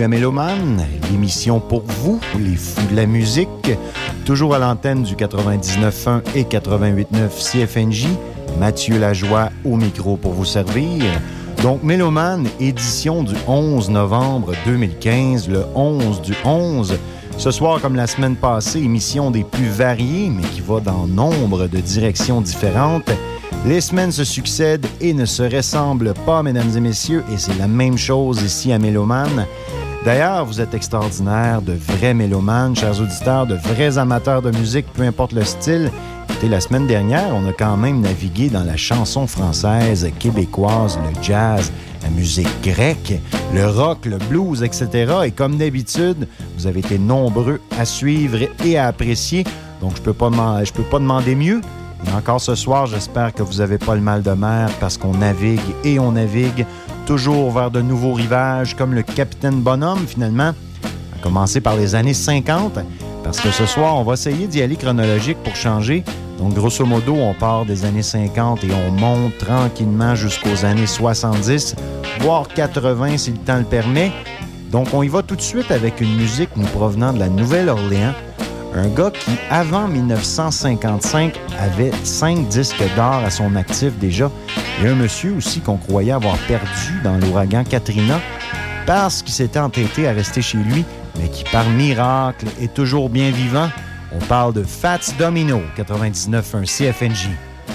le Mélomane, l'émission pour vous, les fous de la musique, toujours à l'antenne du 99.1 et 88.9 CFNJ. Mathieu Lajoie au micro pour vous servir. Donc, Mélomane, édition du 11 novembre 2015, le 11 du 11. Ce soir, comme la semaine passée, émission des plus variées, mais qui va dans nombre de directions différentes. Les semaines se succèdent et ne se ressemblent pas, mesdames et messieurs, et c'est la même chose ici à Mélomane. D'ailleurs, vous êtes extraordinaires, de vrais mélomanes, chers auditeurs, de vrais amateurs de musique, peu importe le style. Écoutez, la semaine dernière, on a quand même navigué dans la chanson française, québécoise, le jazz, la musique grecque, le rock, le blues, etc. Et comme d'habitude, vous avez été nombreux à suivre et à apprécier. Donc, je peux pas demander mieux. Et encore ce soir, j'espère que vous n'avez pas le mal de mer parce qu'on navigue et on navigue toujours vers de nouveaux rivages, comme le Capitaine Bonhomme, finalement, a commencé par les années 50, parce que ce soir, on va essayer d'y aller chronologique pour changer. Donc, grosso modo, on part des années 50 et on monte tranquillement jusqu'aux années 70, voire 80 si le temps le permet. Donc, on y va tout de suite avec une musique nous provenant de la Nouvelle-Orléans. Un gars qui, avant 1955, avait 5 disques d'or à son actif déjà. Et un monsieur aussi qu'on croyait avoir perdu dans l'ouragan Katrina parce qu'il s'était entêté à rester chez lui, mais qui, par miracle, est toujours bien vivant. On parle de Fats Domino, 99.1 CFNJ.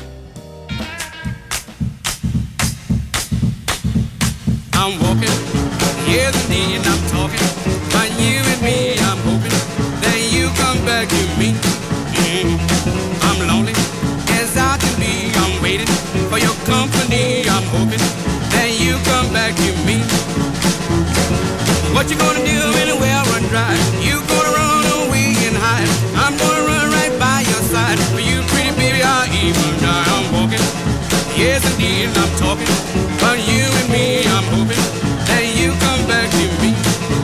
I'm walking, yes indeed, I'm talking. But you and me, I'm hoping that you come back to me. I'm lonely as I can be. I'm waiting for your company. I'm hoping that you come back to me. What you gonna do anywhere I run dry? You gonna run away and hide? I'm gonna run right by your side. For you, pretty baby, I'll even die. I'm walking, yes indeed, I'm talking. But you and me, I'm hoping that you come back to me.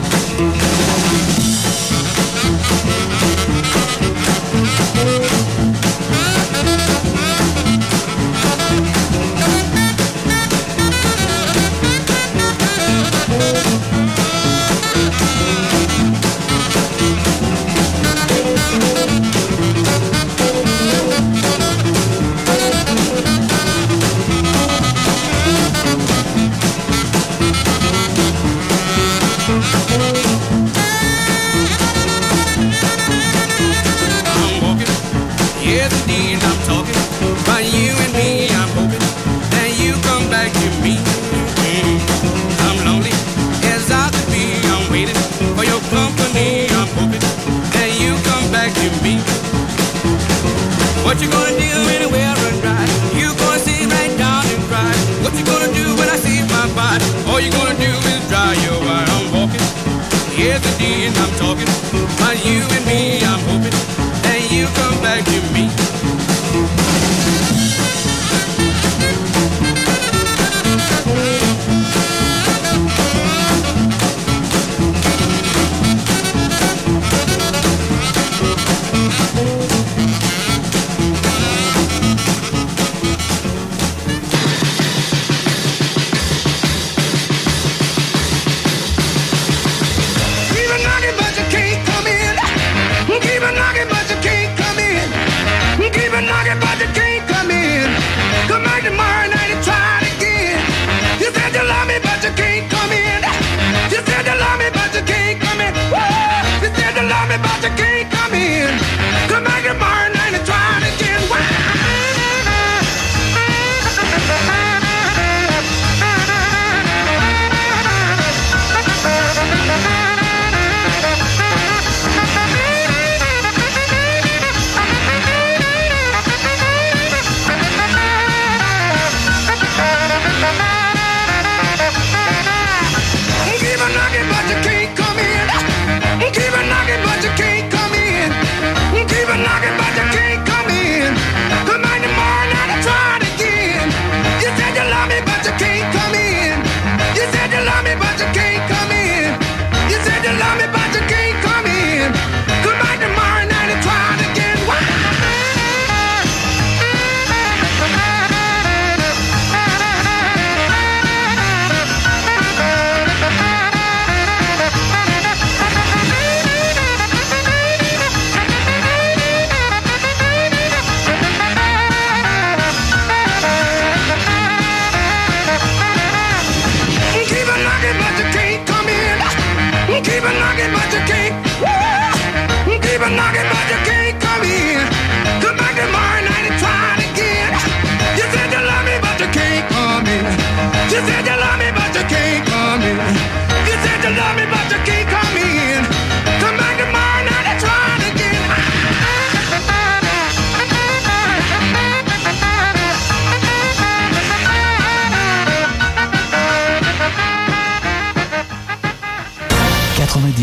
What you gonna do anywhere I run dry? You gonna sit right down and cry? What you gonna do when I see my body? All you gonna do is dry your eye. I'm walking, yes indeed, I'm talking. But you and me, I'm hoping that you come back to me. Keep it knocking, but you can't come in. Keep it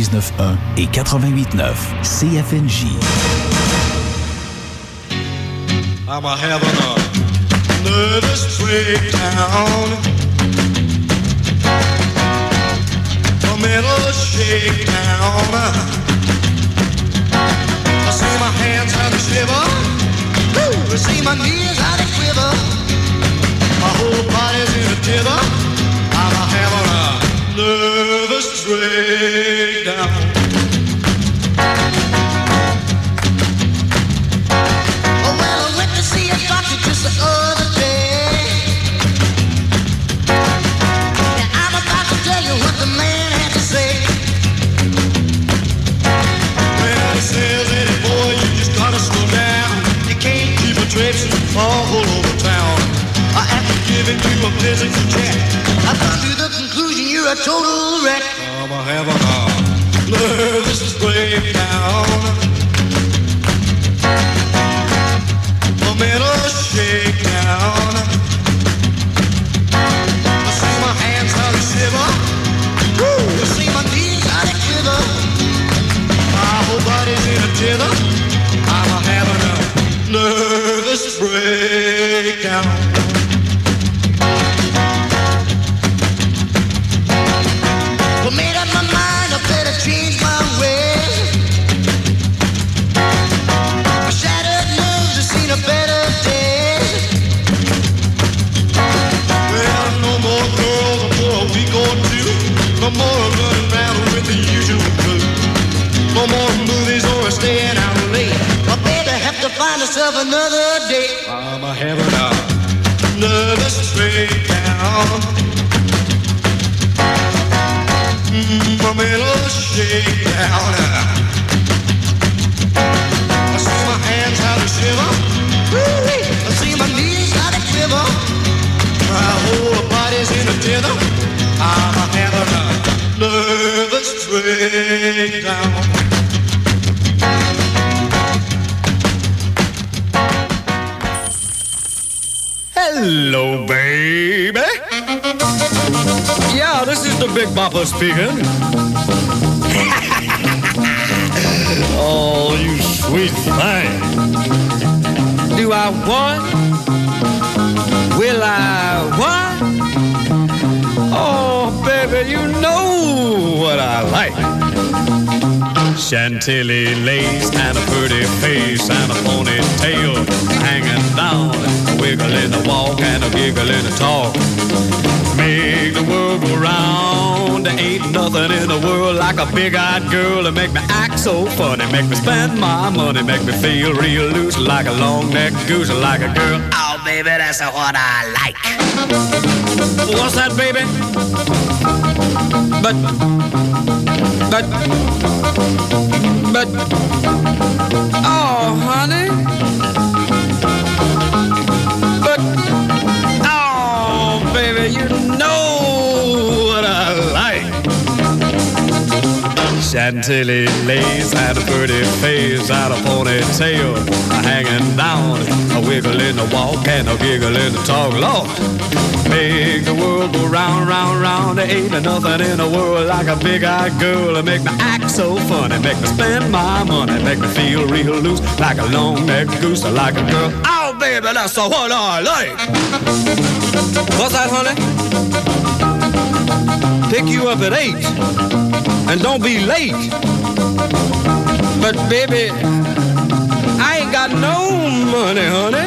99.1 et 88.9 CFNJ. I'm having a nervous breakdown, a mental shakedown. I see my hands how they shiver, I see my knees how they quiver, my whole body's in a tither. I'm having a nervous breakdown. Just the other day, and I'm about to tell you what the man had to say. Well, he says, Eddie boy, you just gotta slow down. You can't keep a traipsing all over town. After giving you a physical check, I've come to the conclusion you're a total wreck. I'm having a nervous breakdown, mental shakedown. I see my hands how they shiver, I see my knees how they quiver, my whole body's in a tither. I'm having a nervous breakdown. Well, made up my mind, I better change my ways. My shattered nerves have seen a better day. Well, no more girls for a week or two. No more running around with the usual crew. No more movies or staying out late. My baby have to find herself another date. I'm having a nervous breakdown. My mental shakedown. I see my hands how they shiver, I see my knees how they quiver, my whole body's in a tither. I'm having a nervous breakdown. Hello, baby. Yeah, this is the Big Bopper speaking. Oh, you sweet thing. Do I want? Will I what? Oh, baby, you know what I like. Chantilly lace and a pretty face and a ponytail hanging down, a wiggle in the walk and a giggle in the talk. Make the world go round. There ain't nothing in the world like a big-eyed girl to make me act so funny, make me spend my money, make me feel real loose like a long-necked goose, like a girl. Oh, baby, that's what I like. What's that, baby? But, oh, honey. But, oh, baby, you know what I like. Chantilly lace and a pretty face and a ponytail hanging down, a wiggle in the walk and a giggle in the talk. Lord, make the world go round, round, round. There ain't nothing in the world like a big-eyed girl to make me act so funny, make me spend my money, make me feel real loose like a long-necked goose, like a girl. Oh, baby, that's what I like. What's that, honey? Pick you up at 8 and don't be late. But, baby, I ain't got no money, honey.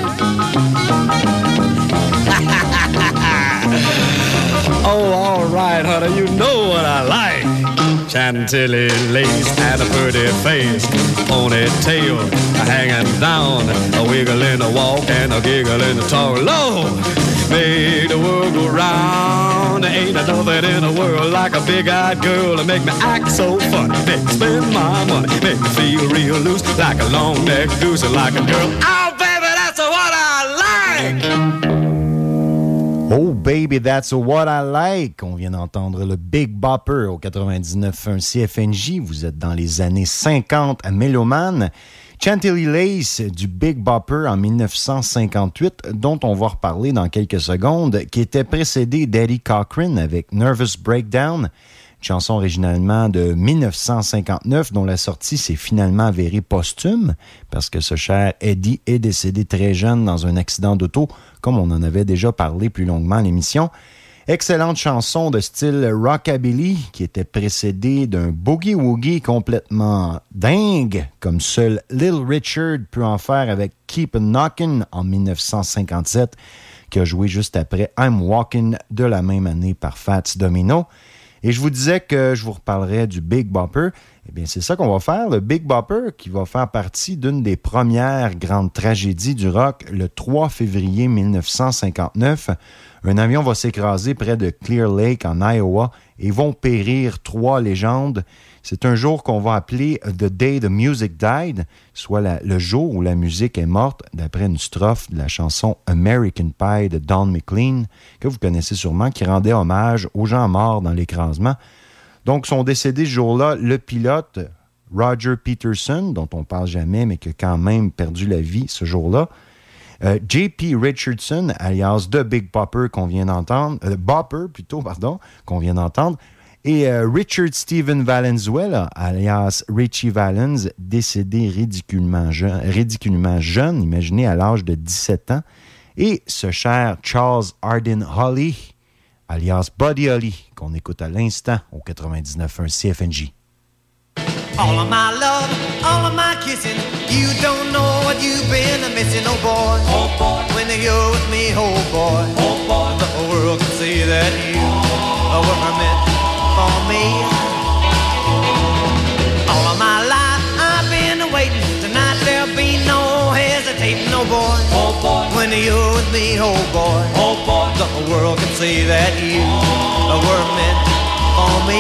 Oh, all right, honey, you know what I like. Chantilly lace and a pretty face, ponytail hanging down, a wiggle in the walk and a giggle in the talk. Lord, make the world go round. There ain't nothing in the world like a big-eyed girl to make me act so funny, make me spend my money, make me feel real loose like a long-necked goose, like a girl. Oh, baby, that's what I like. Oh baby, that's what I like. On vient d'entendre le Big Bopper au 99.1 CFNJ. Vous êtes dans les années 50 à Méloman. Chantilly Lace du Big Bopper en 1958, dont on va reparler dans quelques secondes, qui était précédé d'Eddie Cochran avec Nervous Breakdown. chanson originalement de 1959 dont la sortie s'est finalement avérée posthume parce que ce cher Eddie est décédé très jeune dans un accident d'auto, comme on en avait déjà parlé plus longuement à l'émission. Excellente chanson de style rockabilly qui était précédée d'un boogie-woogie complètement dingue, comme seul Little Richard peut en faire avec Keep a Knockin' en 1957, qui a joué juste après I'm Walkin' de la même année par Fats Domino. Et je vous disais que je vous reparlerais du Big Bopper. Eh bien, c'est ça qu'on va faire. Le Big Bopper qui va faire partie d'une des premières grandes tragédies du rock le 3 février 1959. Un avion va s'écraser près de Clear Lake en Iowa et vont périr 3 légendes. C'est un jour qu'on va appeler The Day the Music Died, soit le jour où la musique est morte, d'après une strophe de la chanson American Pie de Don McLean, que vous connaissez sûrement, qui rendait hommage aux gens morts dans l'écrasement. Donc, sont décédés ce jour-là le pilote Roger Peterson, dont on ne parle jamais, mais qui a quand même perdu la vie ce jour-là. J.P. Richardson, alias The Big Bopper, qu'on vient d'entendre, qu'on vient d'entendre, et Richard Steven Valenzuela, alias Richie Valens, décédé ridiculement jeune, imaginez à l'âge de 17 ans, et ce cher Charles Hardin Holly, alias Buddy Holly, qu'on écoute à l'instant au 99.1 CFNJ. All of my love, all of my kissing, you don't know what you've been missing, oh boy. Oh boy, when you're with me, oh boy. Oh boy, the whole world can see that you were meant for me. All of my life I've been waiting, tonight there'll be no hesitating, oh boy. Oh boy, when you're with me, oh boy. Oh boy, the whole world can see that you were meant for me.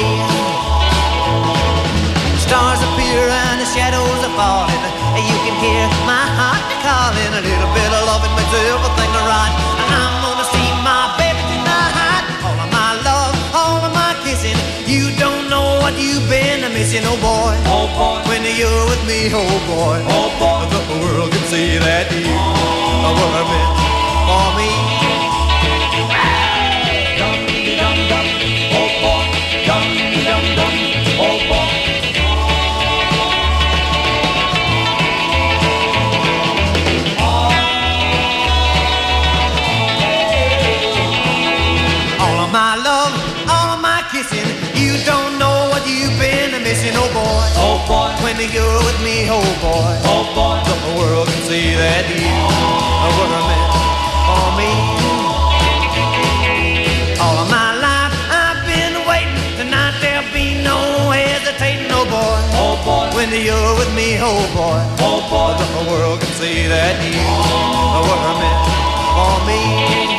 Stars appear and the shadows are falling. You can hear my heart calling. A little bit of loving makes everything right. I'm gonna see my baby tonight. All of my love, all of my kissing. You don't know what you've been missing, oh boy. Oh boy, when you're with me, oh boy. Oh boy, the world can see that you were meant for me. Dum-dum-dum, oh boy, dum-dum-dum, oh boy. My love, all of my kissing, you don't know what you've been missing, oh boy. Oh boy, when you're with me, oh boy. Oh boy, the world can see that you were meant for me. All of my life I've been waiting, tonight there'll be no hesitating, oh boy. Oh boy, when you're with me, oh boy. Oh boy, the world can see that you were meant for me.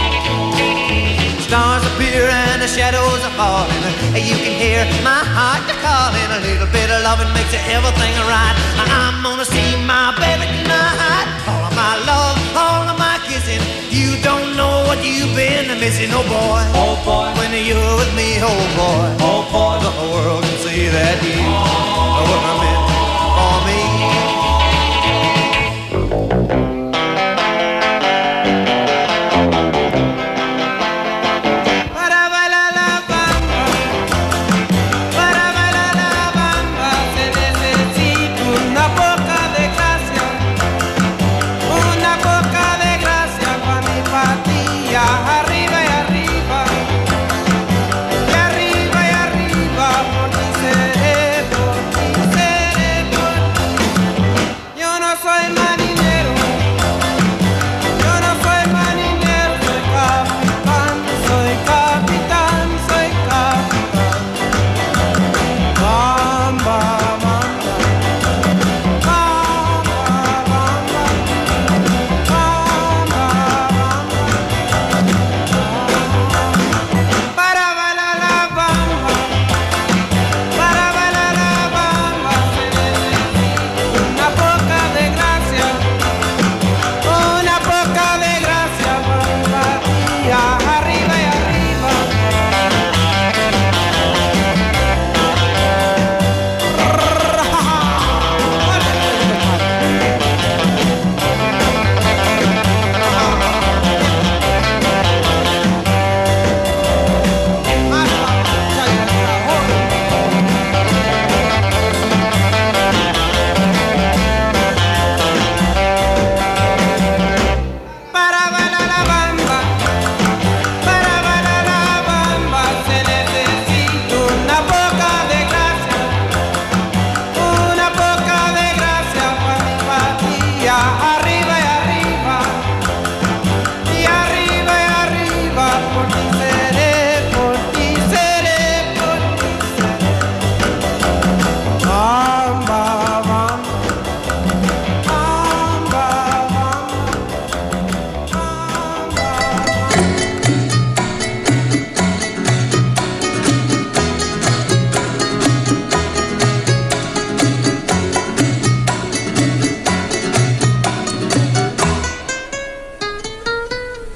Stars appear and the shadows are falling. You can hear my heart calling. A little bit of loving makes everything right. I'm gonna see my baby tonight. All of my love, all of my kissing. You don't know what you've been missing, oh boy. Oh boy, when you're with me, oh boy. Oh boy, the whole world can see that you were meant for me. Arriba, por mi cerebro.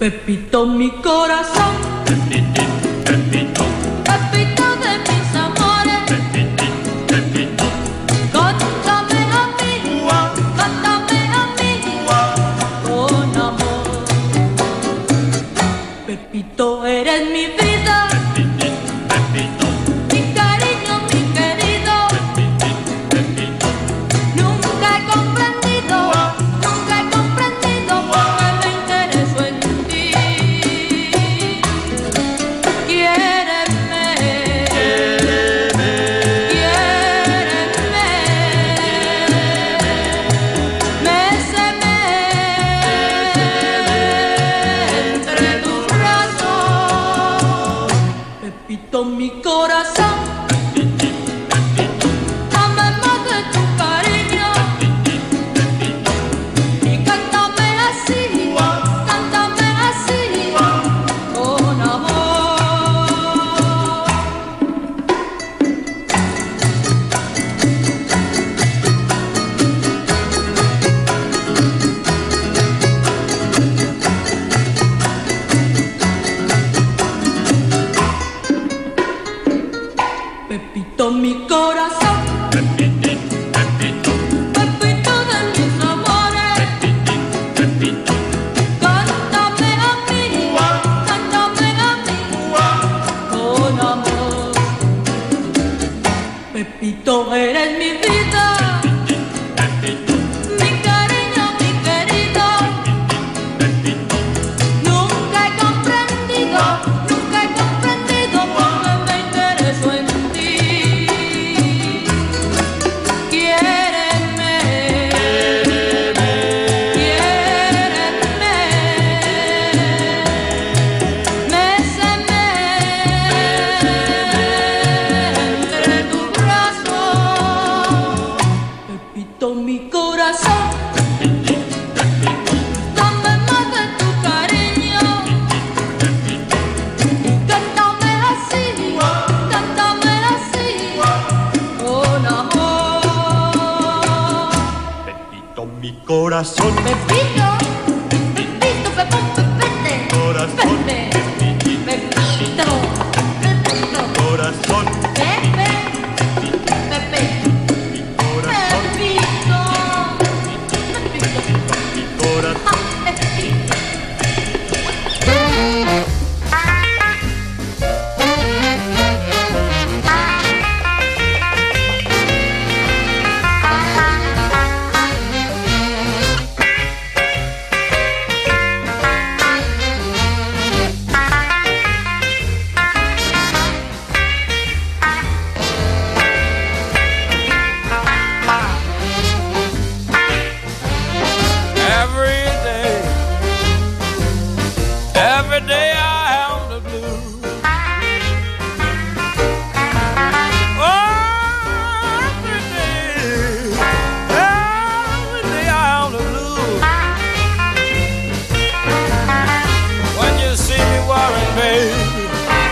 Pepito, mi corazón. Pepito, Pepito de mis amores. Pepito, cántame a mí, con amor. Pepito, eres mi vida. Pepito, mi cariño, mi querido. Pepito, nunca he comprendido porque me intereso en ti. Quiéreme, méceme entre tus brazos. Pepito, mi corazón. Dame más de tu cariño y cántame así, con amor. Pepito, mi corazón. Pepito, Pepito de mis amores. Pepito, cántame a mí, con amor. Pepito, eres mi vida. Pepito, mi cariño, mi querido. Pepito, nunca he comprendido porque me intereso en ti. Quiéreme, méceme entre tus brazos. Pepito, mi corazón. Dame más de tu cariño y cántame así, con amor. Pepito, mi corazón. Pepito, Pepito, Pepón, Pepete, Corazón. Pepe, Pepito, Pepito, Corazón. Pepe, Pepe, Corazón. Pepito, Pepito, Mi corazón. Pepito. Every day I have the blues. Oh, every day I have the blues. When you see me worrying, baby,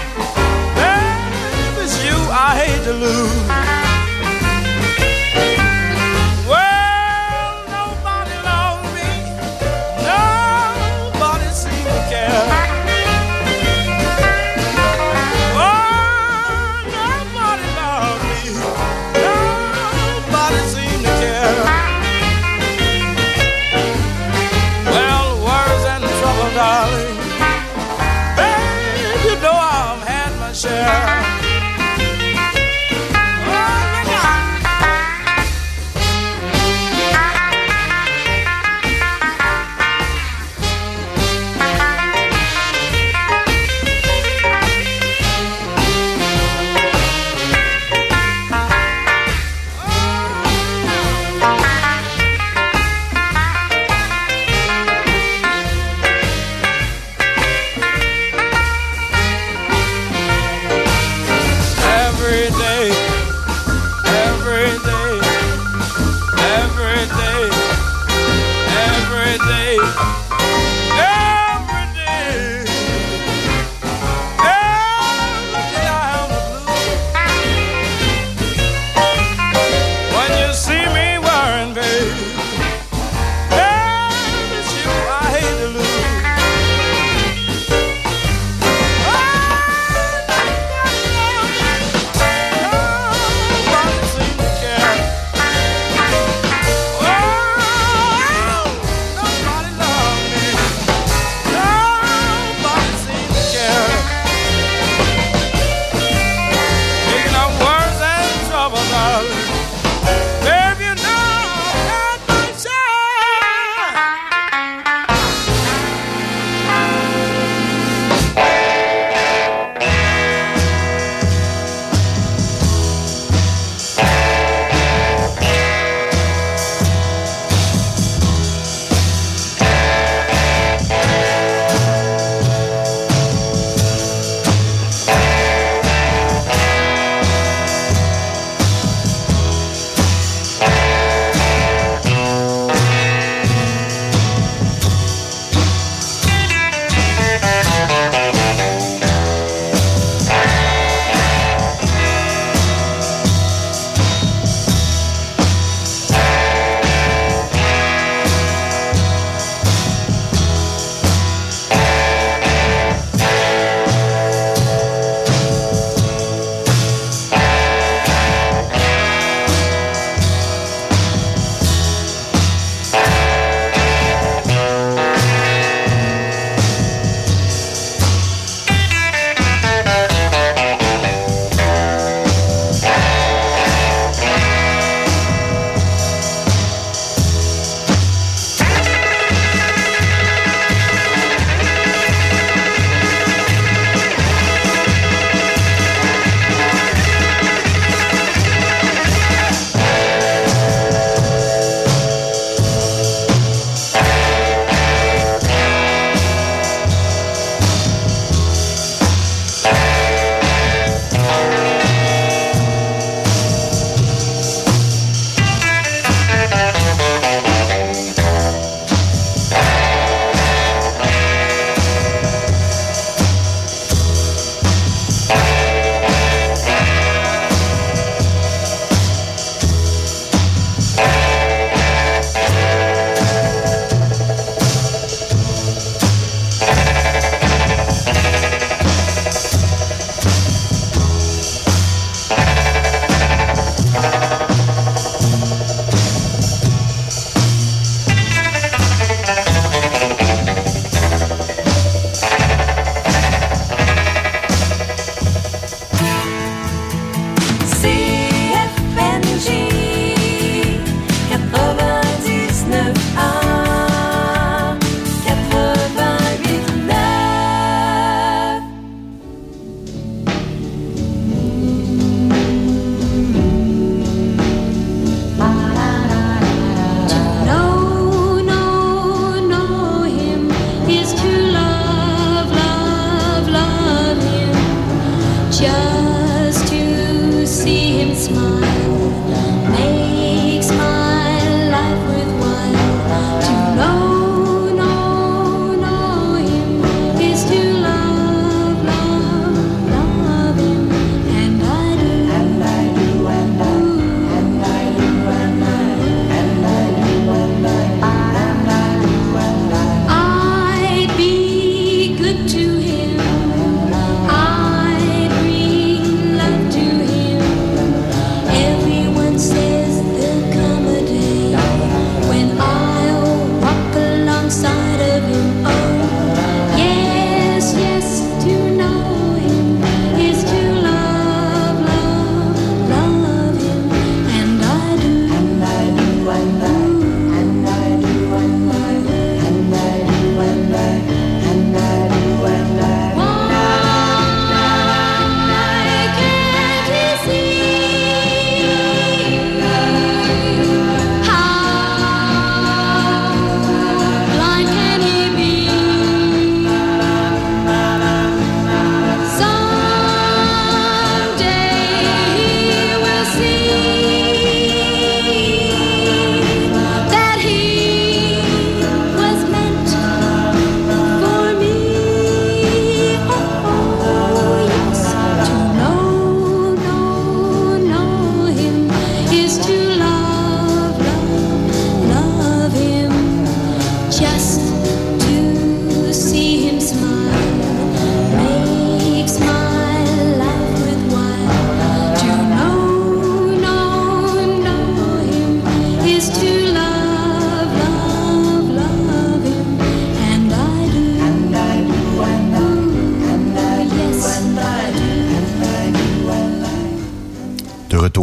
it's you I hate to lose. Well, nobody loves me, nobody seems to care.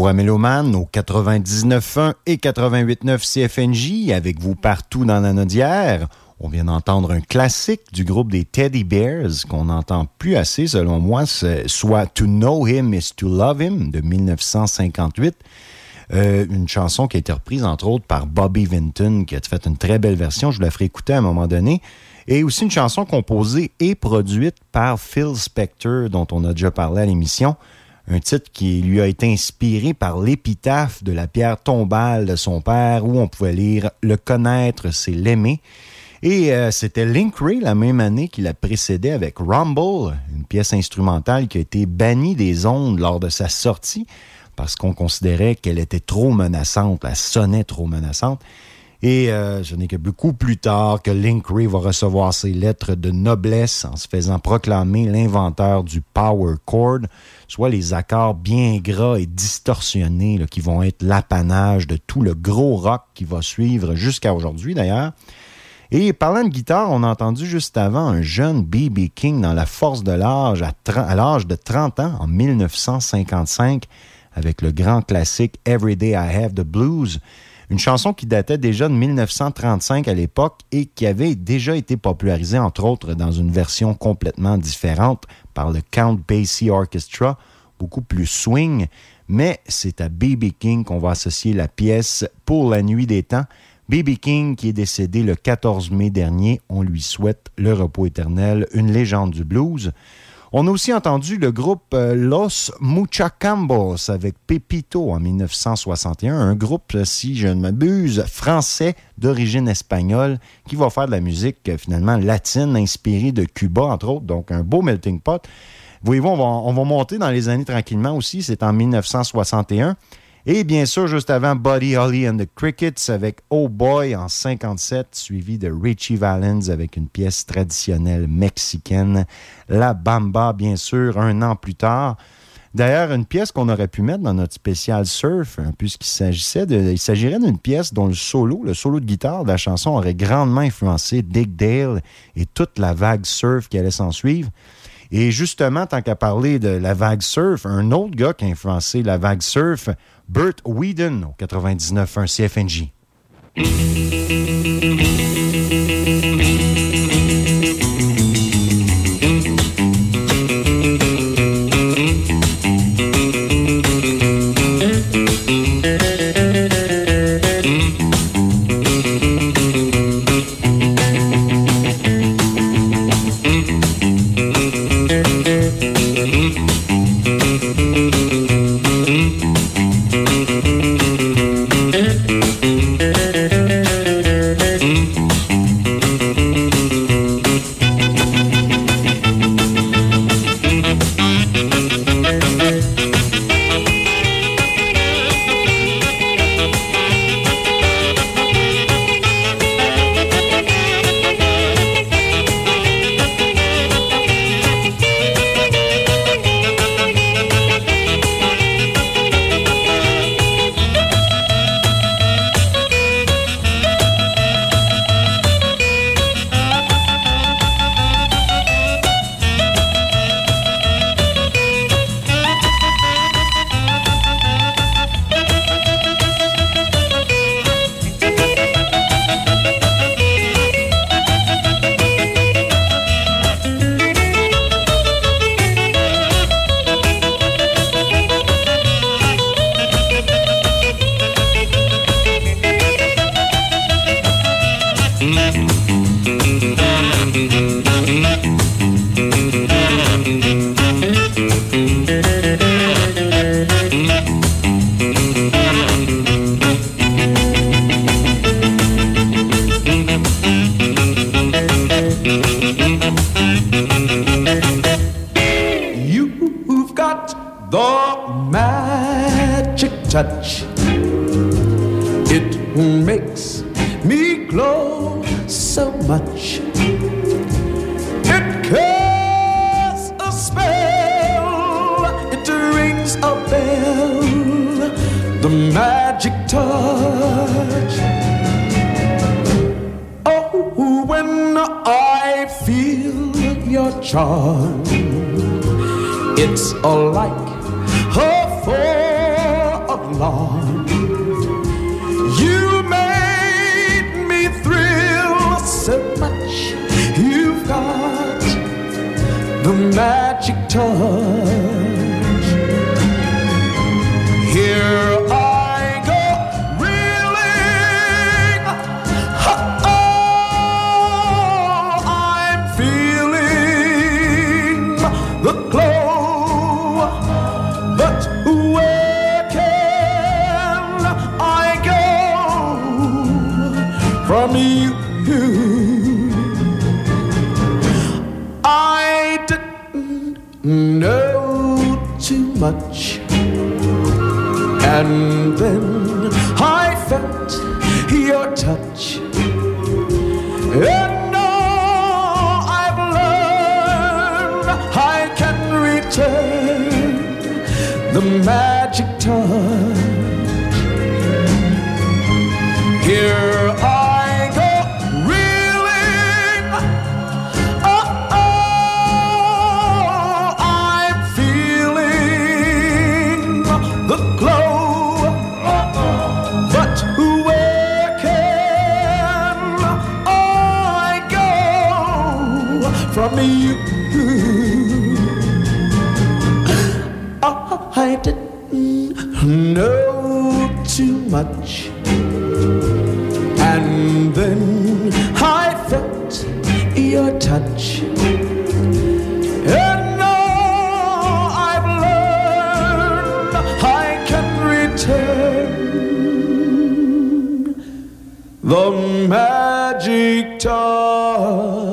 retour à Méloman au 99.1 et 88.9 CFNJ avec vous partout dans la Nodière. On vient d'entendre un classique du groupe des Teddy Bears qu'on n'entend plus assez selon moi, soit To Know Him is to Love Him de 1958. Une chanson qui a été reprise entre autres par Bobby Vinton qui a fait une très belle version, je la ferai écouter à un moment donné. Et aussi une chanson composée et produite par Phil Spector dont on a déjà parlé à l'émission. Un titre qui lui a été inspiré par l'épitaphe de la pierre tombale de son père où on pouvait lire « Le connaître, c'est l'aimer ». Et c'était Link Wray la même année qui la précédait avec Rumble, une pièce instrumentale qui a été bannie des ondes lors de sa sortie parce qu'on considérait qu'elle était trop menaçante, elle sonnait trop menaçante. Et ce n'est que beaucoup plus tard que Link Wray va recevoir ses lettres de noblesse en se faisant proclamer l'inventeur du power chord, soit les accords bien gras et distorsionnés là, qui vont être l'apanage de tout le gros rock qui va suivre jusqu'à aujourd'hui d'ailleurs. Et parlant de guitare, on a entendu juste avant un jeune B.B. King dans la force de l'âge à l'âge de 30 ans en 1955 avec le grand classique Every Day I Have the Blues. Une chanson qui datait déjà de 1935 à l'époque et qui avait déjà été popularisée, entre autres, dans une version complètement différente par le Count Basie Orchestra, beaucoup plus swing, mais c'est à B.B. King qu'on va associer la pièce Pour la nuit des temps. B.B. King, qui est décédé le 14 mai dernier, on lui souhaite le repos éternel, une légende du blues. On a aussi entendu le groupe Los Muchachambos avec Pepito en 1961, un groupe, si je ne m'abuse, français d'origine espagnole qui va faire de la musique finalement latine inspirée de Cuba, entre autres, donc un beau melting pot. Voyez-vous, on va monter dans les années tranquillement aussi, c'est en 1961. Et bien sûr, juste avant, Buddy Holly and the Crickets avec Oh Boy en 57, suivi de Richie Valens avec une pièce traditionnelle mexicaine, La Bamba, bien sûr, un an plus tard. D'ailleurs, une pièce qu'on aurait pu mettre dans notre spécial surf, puisqu'il s'agirait d'une pièce dont le solo de guitare de la chanson aurait grandement influencé Dick Dale et toute la vague surf qui allait s'en suivre. Et justement, tant qu'à parler de la vague surf, un autre gars qui a influencé la vague surf, Burt Whedon, au 99.1 CFNJ. touch. It makes me glow so much. It casts a spell. It rings a bell. The magic touch. Oh, when I feel your charm, it's like a alarm. You made me thrill so much. You've got the magic touch. Here I go, reeling. Oh, I'm feeling the glow, but where can I go from you? I didn't know too much, and then I felt your touch, and all I've learned I can return the magic touch. Here I go, reeling. Oh, oh, I'm feeling the glow, but where can I go from you? I didn't know too much, and then I felt your touch, and all I've learned I can return the magic touch.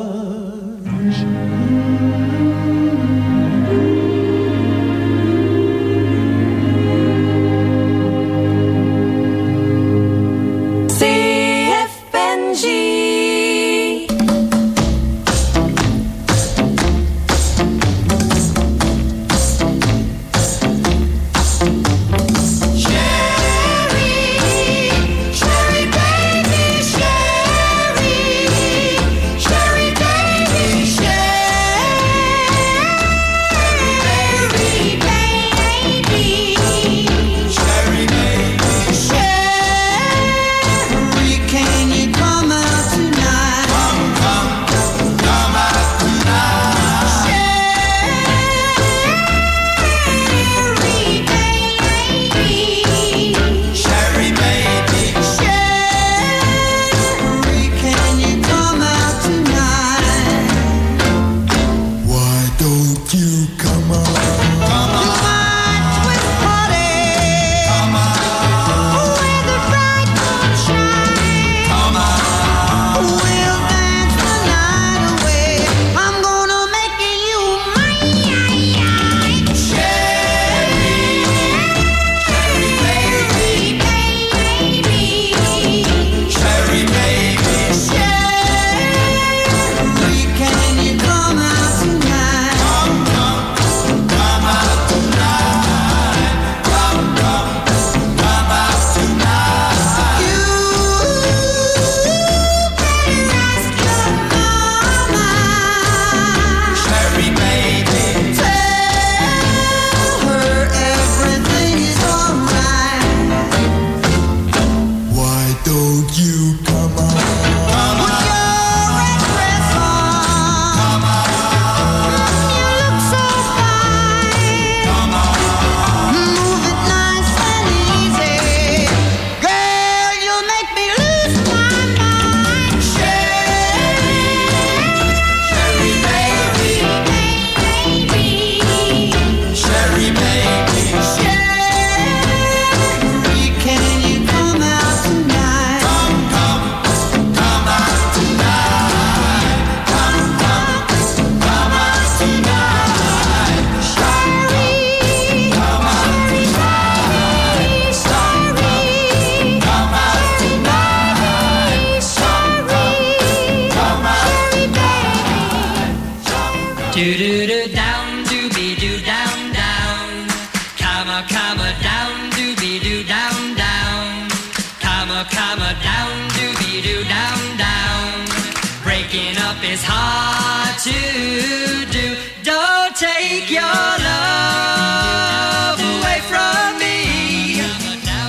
Take your love away from me.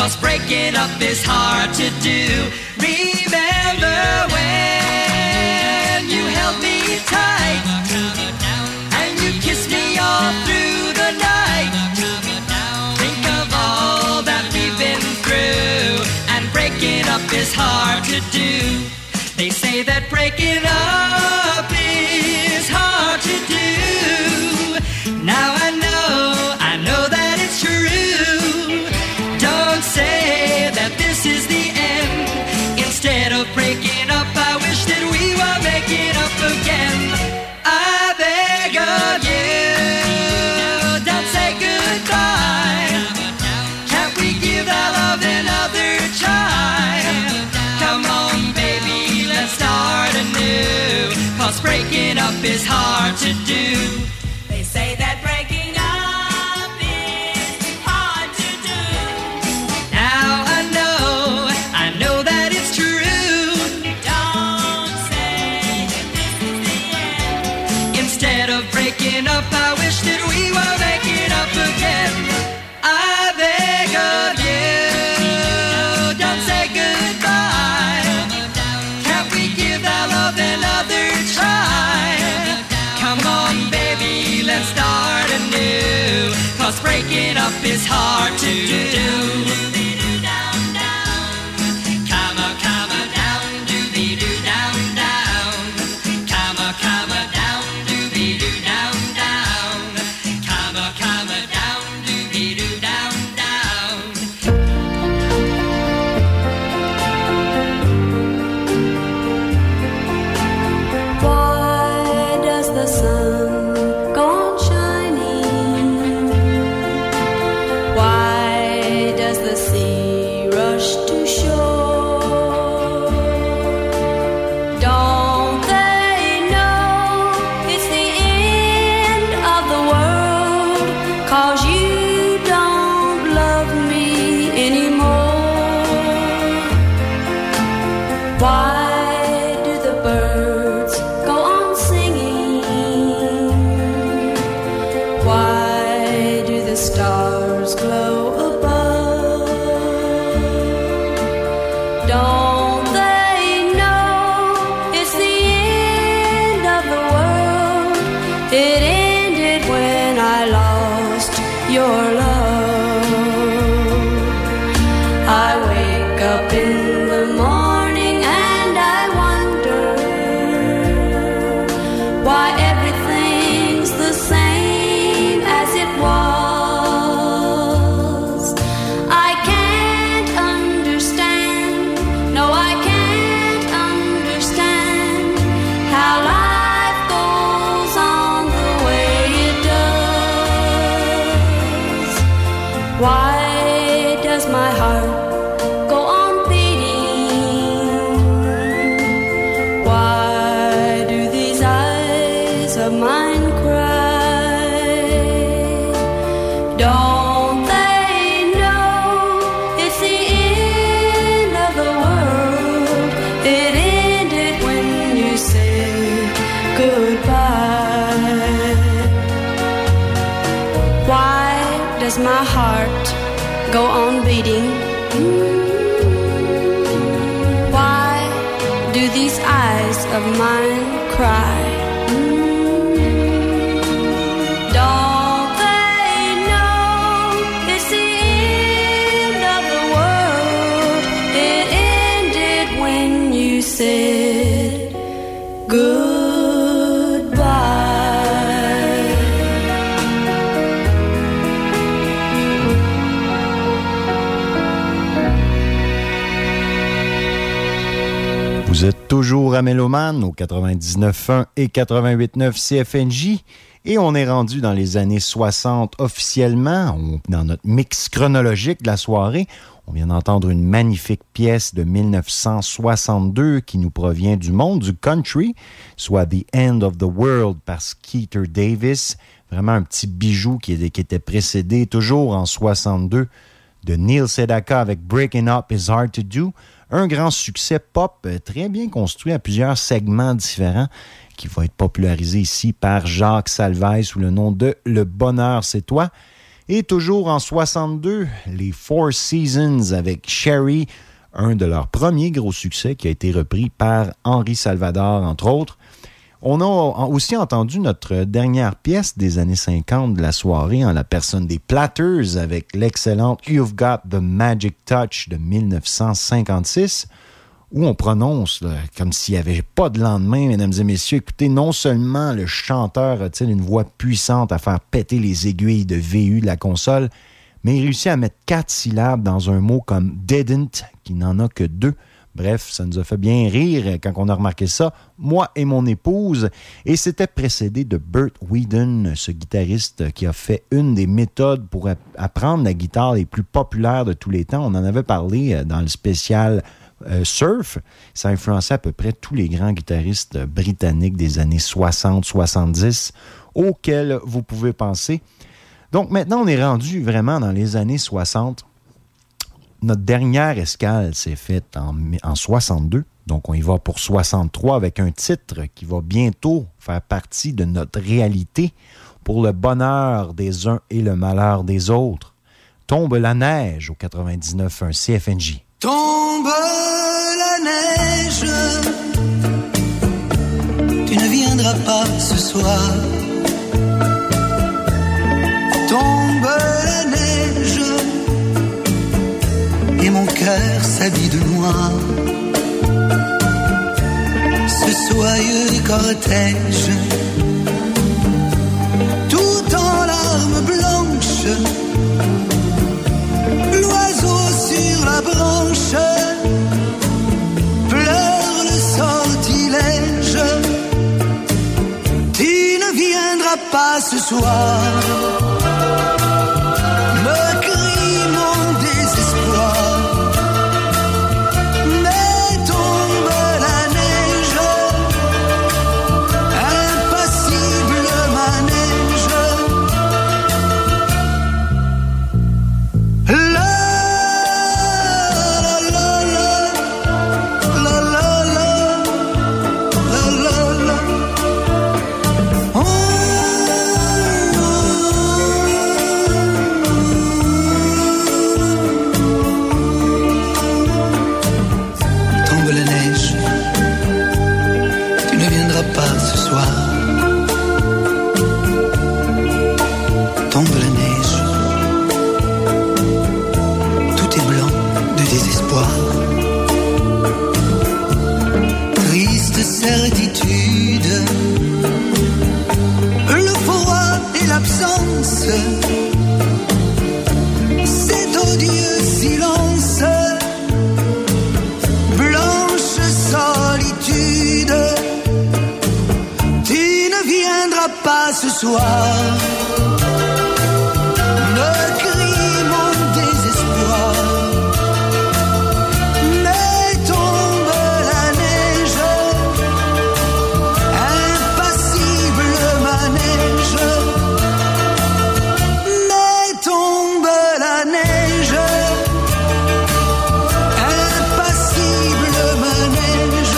'cause breaking up is hard to do. Remember when you held me tight and you kissed me all through the night. Think of all that we've been through, and breaking up is hard to do. They say that breaking up is hard to do. Now I know that it's true. Don't say that this is the end. Instead of breaking up, I wish that we were making up again. I beg of you, don't say goodbye. Can't we give our love another try? Come on, baby, let's start anew, 'cause breaking up is hard to do. They say that breaking up is hard to do. Now I know that it's true. Don't say that this is the end. Instead of breaking up, I wish that we were making up again. I beg of you, don't say goodbye. Can't we give our love another try? Come on, baby, let's start anew, 'cause breaking up is hard to do. Come on, down, doobie-doo, down, down. Come on, down, doobie-doo, down, down. Come on, down, doobie-doo, down, down. Why does the sun go on shining? Why does the sea rush to shore? Don't they know it's the end of the world? 'Cause you don't love me anymore. Why do the birds go on singing? Why do the stars glow above? Don't they know it's the end of the world? It ended when I lost your love. I wake up in the morning and I wonder why everything's the same as it was. I can't understand, no, I can't understand how life goes on the way it does. Why does my heart go on beating? Why do these eyes of mine cry? Don't they know it's the end of the world? It ended when you said goodbye. Why does my heart go on beating? Why do these eyes of mine cry? Don't they know it's the end of the world? It ended when you said goodbye. Vous êtes toujours à Mélomane au 99.1 et 88.9 CFNJ et on est rendu dans les années 60 officiellement, dans notre mix chronologique de la soirée. On vient d'entendre une magnifique pièce de 1962 qui nous provient du monde du country, soit The End of the World par Skeeter Davis. Vraiment un petit bijou qui était précédé toujours en 62 de Neil Sedaka avec Breaking Up is Hard to Do. Un grand succès pop très bien construit à plusieurs segments différents qui va être popularisé ici par Jacques Salvaille sous le nom de Le Bonheur, c'est toi. Et toujours en 62, les Four Seasons avec Sherry, un de leurs premiers gros succès qui a été repris par Henri Salvador, entre autres. On a aussi entendu notre dernière pièce des années 50 de la soirée en la personne des Platters avec l'excellente You've Got the Magic Touch de 1956, où on prononce là, comme s'il n'y avait pas de lendemain, mesdames et messieurs. Écoutez, non seulement le chanteur a-t-il une voix puissante à faire péter les aiguilles de VU de la console, mais il réussit à mettre 4 syllabes dans un mot comme « didn't », qui n'en a que 2. Bref, ça nous a fait bien rire quand on a remarqué ça, moi et mon épouse. Et c'était précédé de Bert Weedon, ce guitariste qui a fait une des méthodes pour apprendre la guitare les plus populaires de tous les temps. On en avait parlé dans le spécial Surf. Ça a influencé à peu près tous les grands guitaristes britanniques des années 60-70 auxquels vous pouvez penser. Donc maintenant, on est rendu vraiment dans les années 60. Notre dernière escale s'est faite en 62, donc on y va pour 63 avec un titre qui va bientôt faire partie de notre réalité pour le bonheur des uns et le malheur des autres. Tombe la neige au 99.1 CFNJ. Tombe la neige, tu ne viendras pas ce soir. Tombe la neige, et mon cœur s'habille de noir. Ce soyeux cortège, tout en larmes blanches, l'oiseau sur la branche pleure le sortilège. Tu ne viendras pas ce soir, me crie mon désespoir. Mais tombe la neige, impassible manège. La la la la la la la la la. Pas ce soir. Tombe la neige, tout est blanc de désespoir. Triste certitude, le froid et l'absence, cet odieux silence, blanche solitude. Pas ce soir, me crie mon désespoir. Mais tombe la neige, impassible manège. Mais tombe la neige, impassible manège.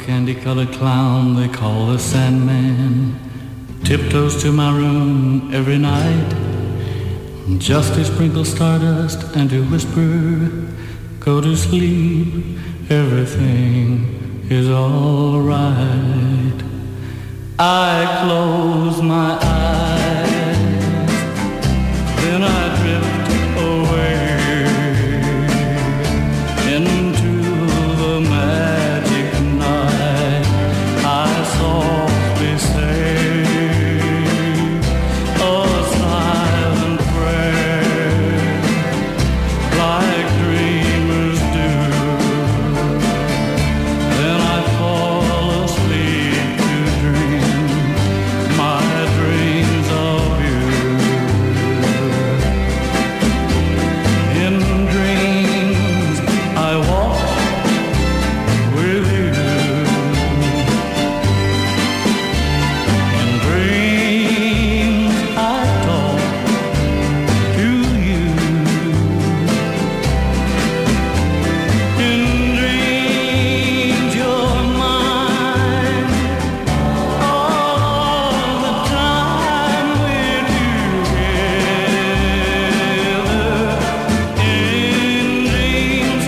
candy-colored clown they call the Sandman tiptoes to my room every night just to sprinkle stardust and to whisper, go to sleep, everything is all right. I close my eyes, then I drift away into the magic night. I softly say a silent prayer like dreamers do. Then I fall asleep to dream my dreams of you. In dreams I walk with you. In dreams I talk to you. In dreams you're mine all the time we're together. In dreams,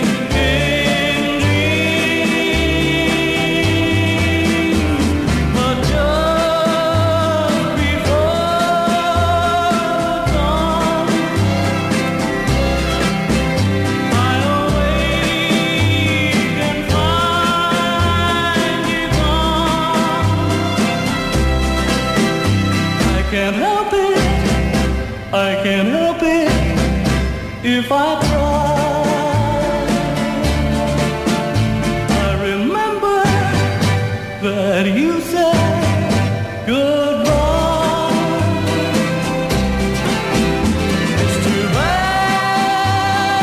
but just before dawn, I awake and find you gone. I can't help it, I can't help it if I try. I remember that you said goodbye. It's too bad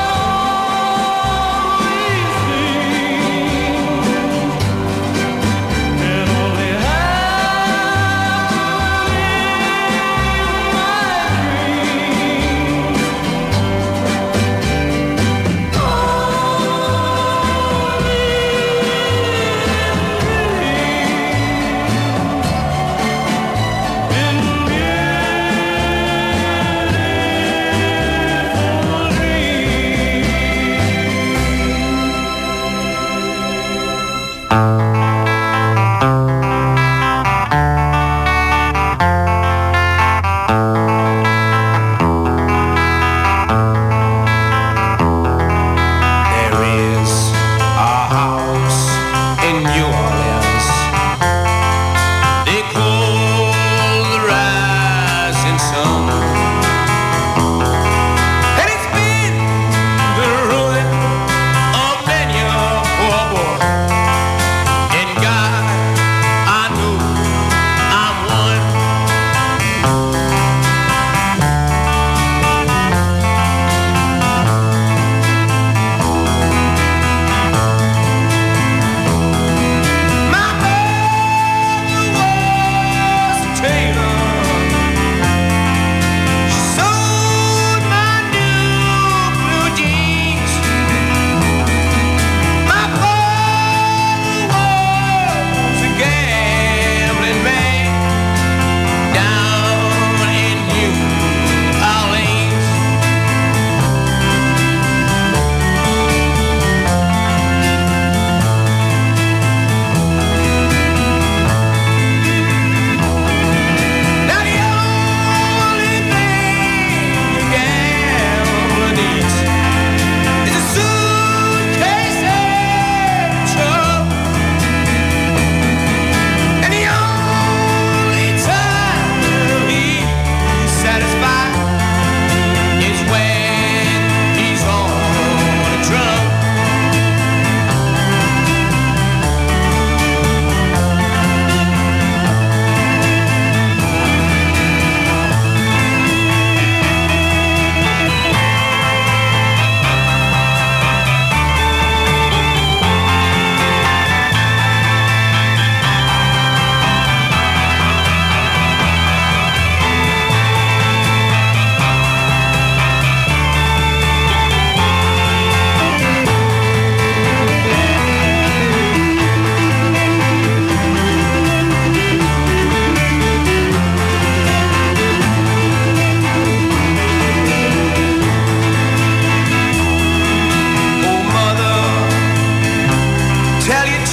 all these things can only happen in my dreams. Only in dreams.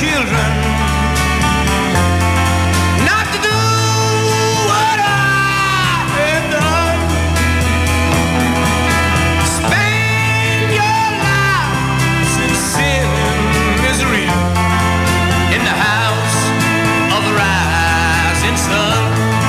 children not to do what I have done. Spend your lives in sin and misery in the house of the rising sun.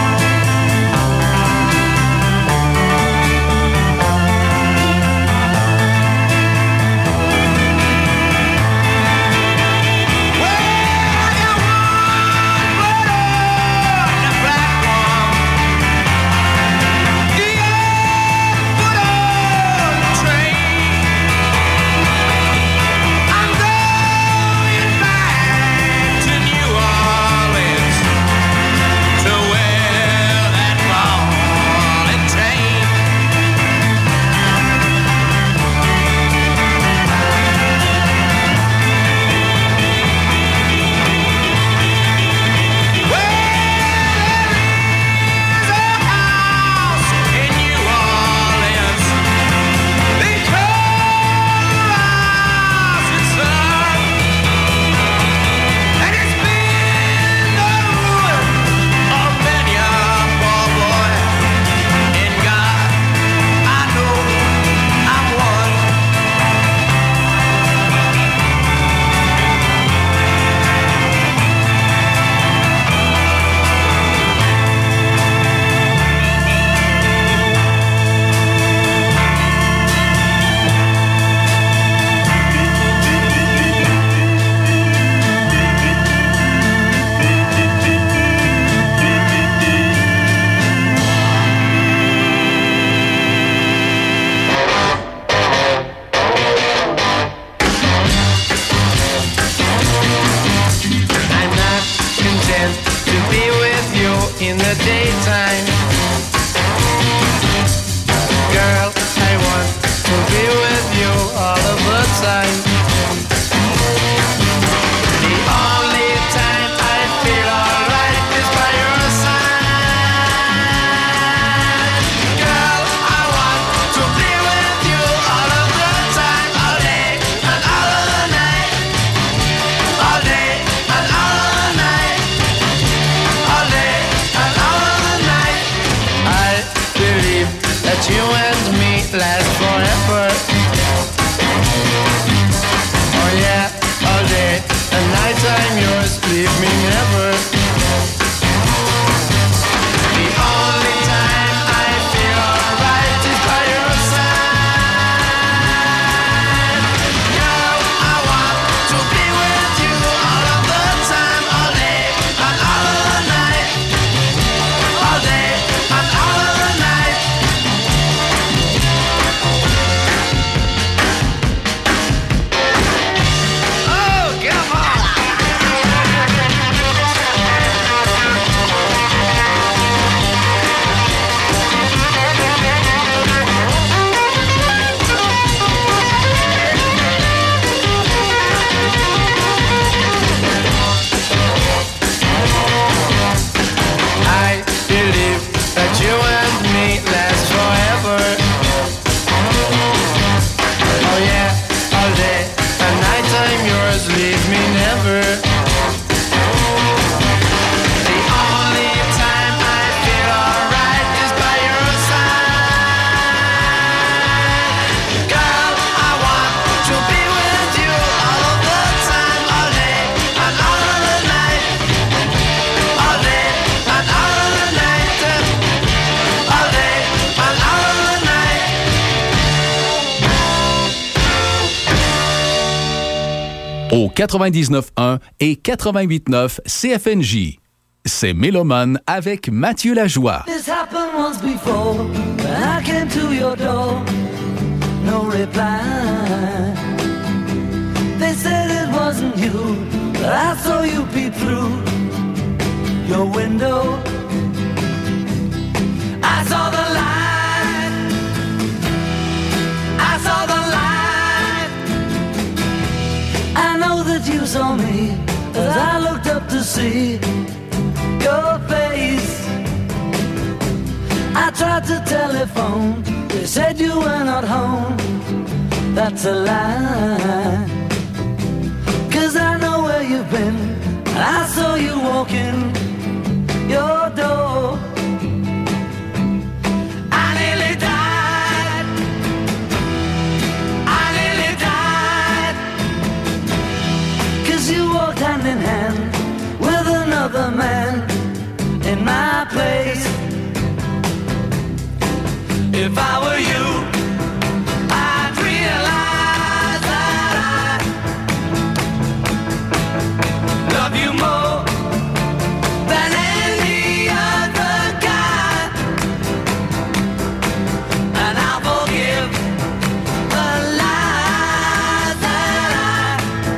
In the daytime, girl, I want to be with you all of the time. The only time I feel alright is by your side. Girl, I want to be with you all of the time, all day and all of the night, all day and all of the night, all day. That you and me last forever. Oh yeah, all day and night I'm yours, leave me never. The only time I feel alright is by your side. Girl, I want to be with you all of the time, all day and all of the night, all day and all of the night. Leave me never. The only time I feel alright is by your side. Girl, I want to be with you all of the time, all day and all of the night, all day and all of the night, all day and all of the night. Au 99.1 et 88.9 CFNJ. C'est Mélomane avec Mathieu Lajoie. This happened once before. When I came to your door, no reply. They said it wasn't you, but I saw you peep through your window. I saw the light. I saw the light. I know that you saw me as I looked up to see your face. I tried to telephone, they said you were not home. That's a lie, 'cause I know where you've been, and I saw you walking your door. I nearly died. I nearly died. 'Cause you walked hand in hand with another man in my place. If I were you, I'd realize that I love you more than any other guy, and I'll forgive the lies that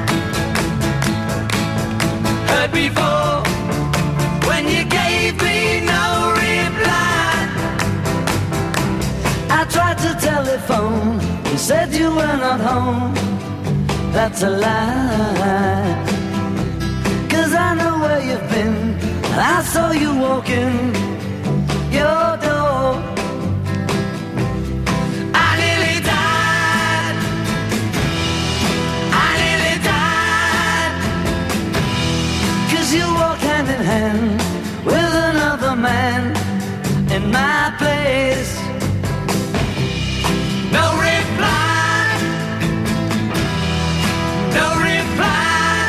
I heard before when you gave me no reply. I tried to telephone, you said you were not home. That's a lie. 'Cause I know where you've been, and I saw you walking your door. I nearly died. I nearly died. 'Cause you walked hand in hand with another man in my place. No reply. No reply.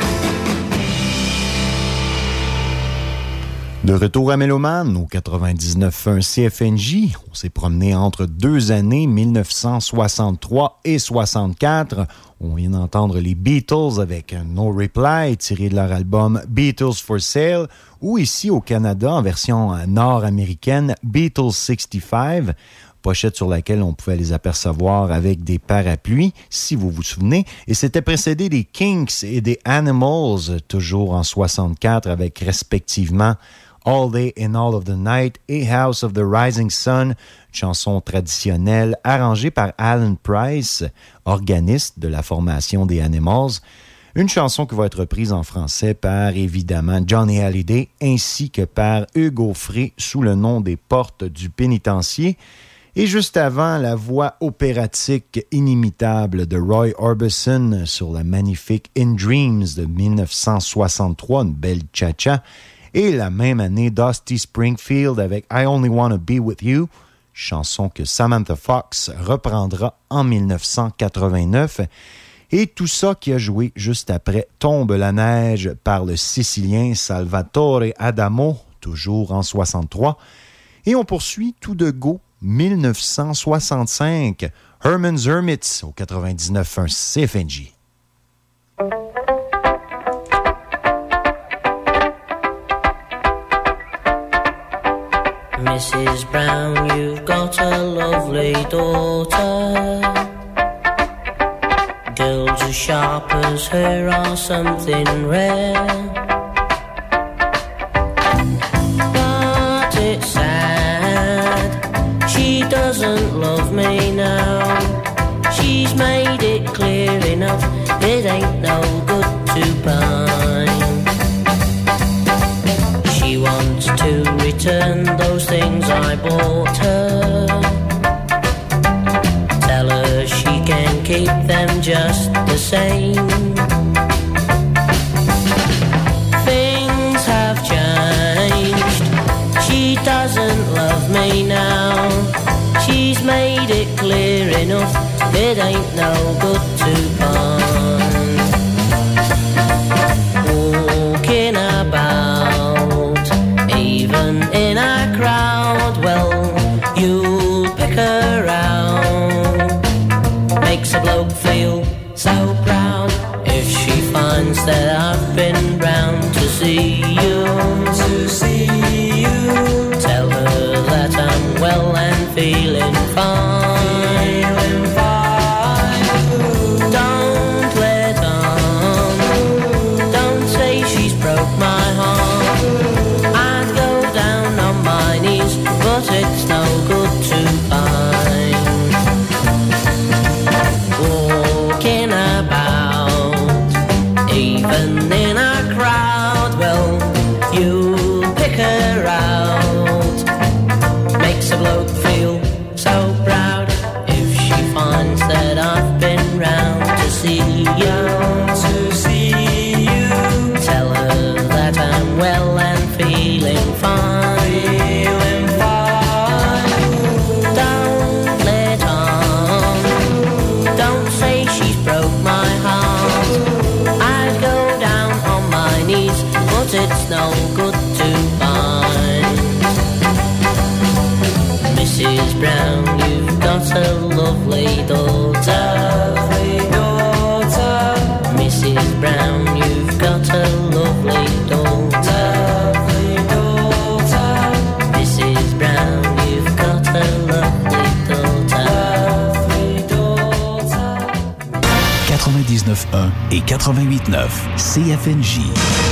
De retour à Méloman, au 99.1 CFNJ, on s'est promené entre deux années, 1963 et 64. On vient d'entendre les Beatles avec No Reply, tiré de leur album Beatles for Sale, ou ici au Canada, en version nord-américaine, Beatles 65, pochette sur laquelle on pouvait les apercevoir avec des parapluies, si vous vous souvenez. Et c'était précédé des Kinks et des Animals, toujours en 64, avec respectivement All Day and All of the Night et House of the Rising Sun, chanson traditionnelle arrangée par Alan Price, organiste de la formation des Animals. Une chanson qui va être reprise en français par, évidemment, Johnny Hallyday, ainsi que par Hugo Frey sous le nom des Portes du Pénitencier. Et juste avant, la voix opératique inimitable de Roy Orbison sur la magnifique In Dreams de 1963, une belle cha-cha. Et la même année, Dusty Springfield avec I Only Wanna Be With You, chanson que Samantha Fox reprendra en 1989. Et tout ça qui a joué juste après Tombe la neige par le Sicilien Salvatore Adamo, toujours en 63. Et on poursuit tout de go 1965, Herman's Hermits au 99.1 CFNJ. Mrs. Brown, you've got a lovely daughter. Girls as sharp as her are something rare. But it's sad, she doesn't love me now. She's made it clear enough, it ain't no good to pine. She wants to return those things I bought her. Tell her she can keep them just the same. Things have changed, she doesn't love me now. She's made it clear enough, it ain't no good to pine. Walking about, even in a crowd, well, you'll pick her out. Makes a bloke feel so proud if she finds that I've been round to see you. Tell her that I'm well and feeling fine. Don't let on, don't say she's broke my heart. I'd go down on my knees, but it's no good to find. Walking about, even in a crowd, well, but it's no good to find. Mrs. Brown, you've got a lovely daughter. Mrs. Brown, you've got a lovely daughter. Mrs. Brown, you've got a lovely daughter. 99.1 et 88.9 CFNJ.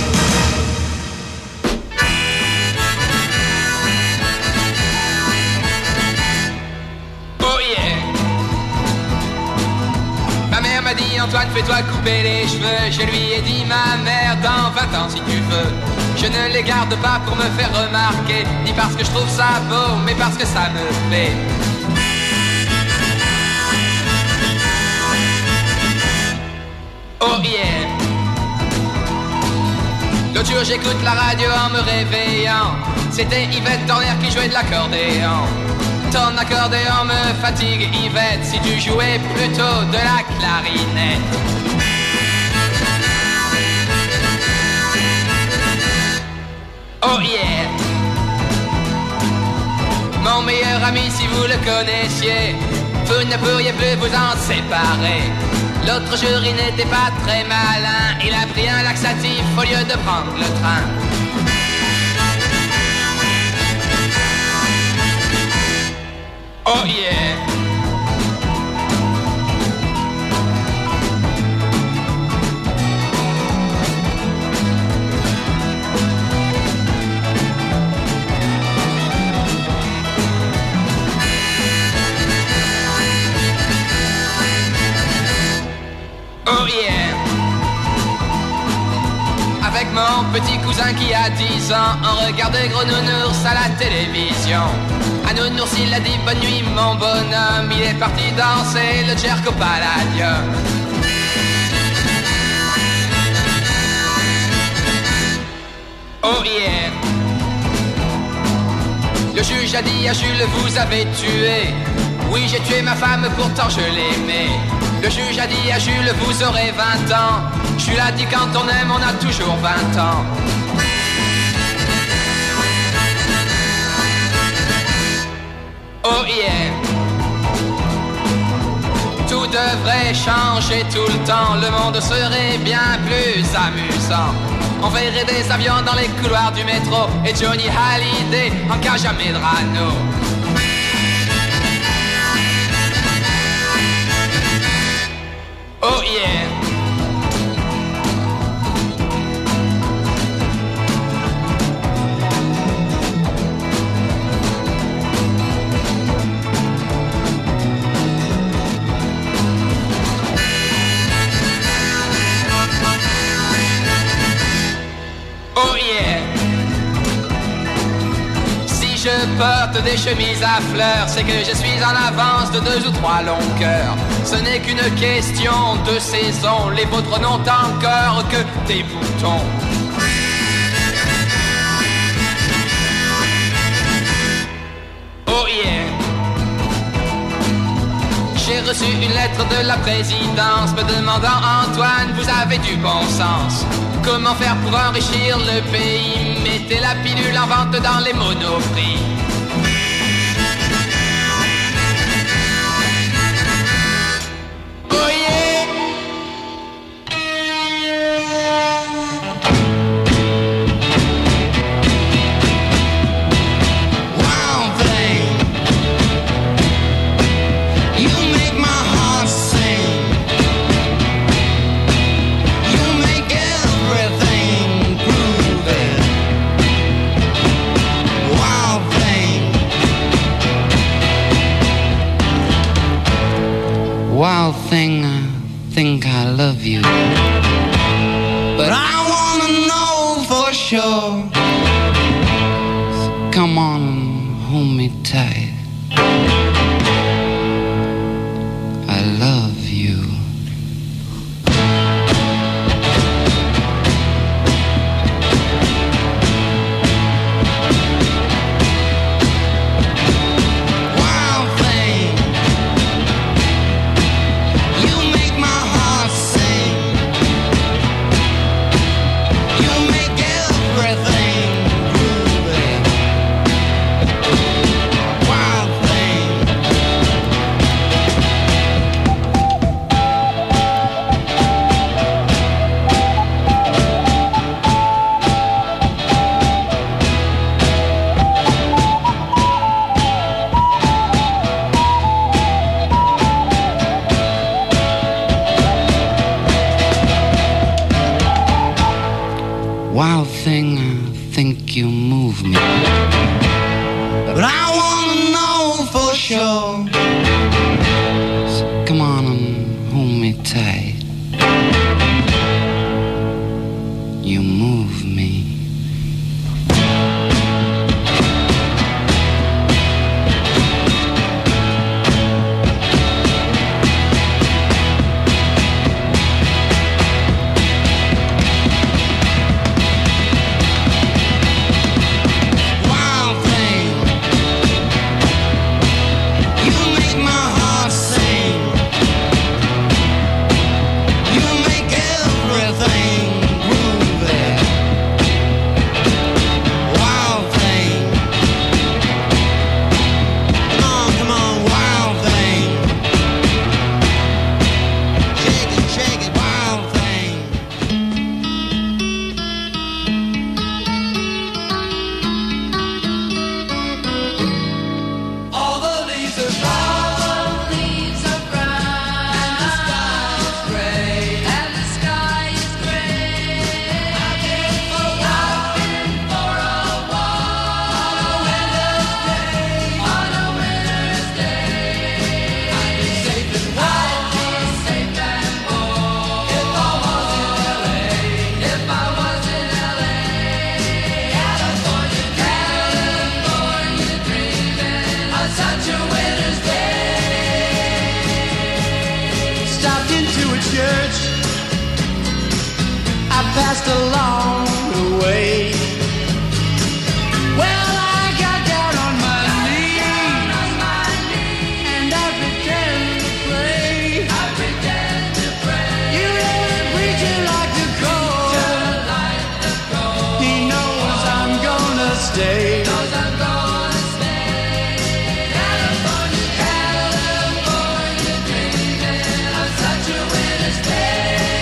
Antoine, fais-toi couper les cheveux. Je lui ai dit, ma mère, dans 20 ans si tu veux. Je ne les garde pas pour me faire remarquer, ni parce que je trouve ça beau, mais parce que ça me plaît. Oh yeah. L'autre jour j'écoute la radio en me réveillant. C'était Yvette Torner qui jouait de l'accordéon. Ton accordéon me fatigue, Yvette, si tu jouais plutôt de la clarinette. Oh yeah. Mon meilleur ami, si vous le connaissiez, vous ne pourriez plus vous en séparer. L'autre jour il n'était pas très malin, il a pris un laxatif au lieu de prendre le train. Oh yeah. Oh yeah. Avec mon petit cousin qui a 10 ans, on regardait Gros Nounours à la télévision. À Nounours il a dit bonne nuit mon bonhomme, il est parti danser le Jerko Palladium. Oh yeah. Le juge a dit à Jules, vous avez tué. Oui, j'ai tué ma femme, pourtant je l'aimais. Le juge a dit à Jules, vous aurez 20 ans. Jules a dit, quand on aime, on a toujours 20 ans. Oh yeah. Tout devrait changer tout le temps. Le monde serait bien plus amusant. On verrait des avions dans les couloirs du métro et Johnny Hallyday en cage à Medrano. Oh yeah. Oh yeah. Si je porte des chemises à fleurs, c'est que je suis en avance de 2 ou 3 longueurs. Ce n'est qu'une question de saison, les vôtres n'ont encore que des boutons. Oh yeah. J'ai reçu une lettre de la présidence me demandant, Antoine, vous avez du bon sens. Comment faire pour enrichir le pays? Mettez la pilule en vente dans les monoprix. Oh yeah. Wild thing, you make my heart sing. You make everything groovy. Wild thing, wild thing, I think I love you, but I wanna know for sure. So come on and hold me tight. I love you. Wild thing, you make my heart sing. You make everything thing, I think you move me. But I wanna know for sure. So come on and hold me tight. You move me. Passed along the way. Well, I got down on my knees and I pretend to pray. You know the preacher like the cold. He knows I'm gonna stay. California dreaming of such a winter's day.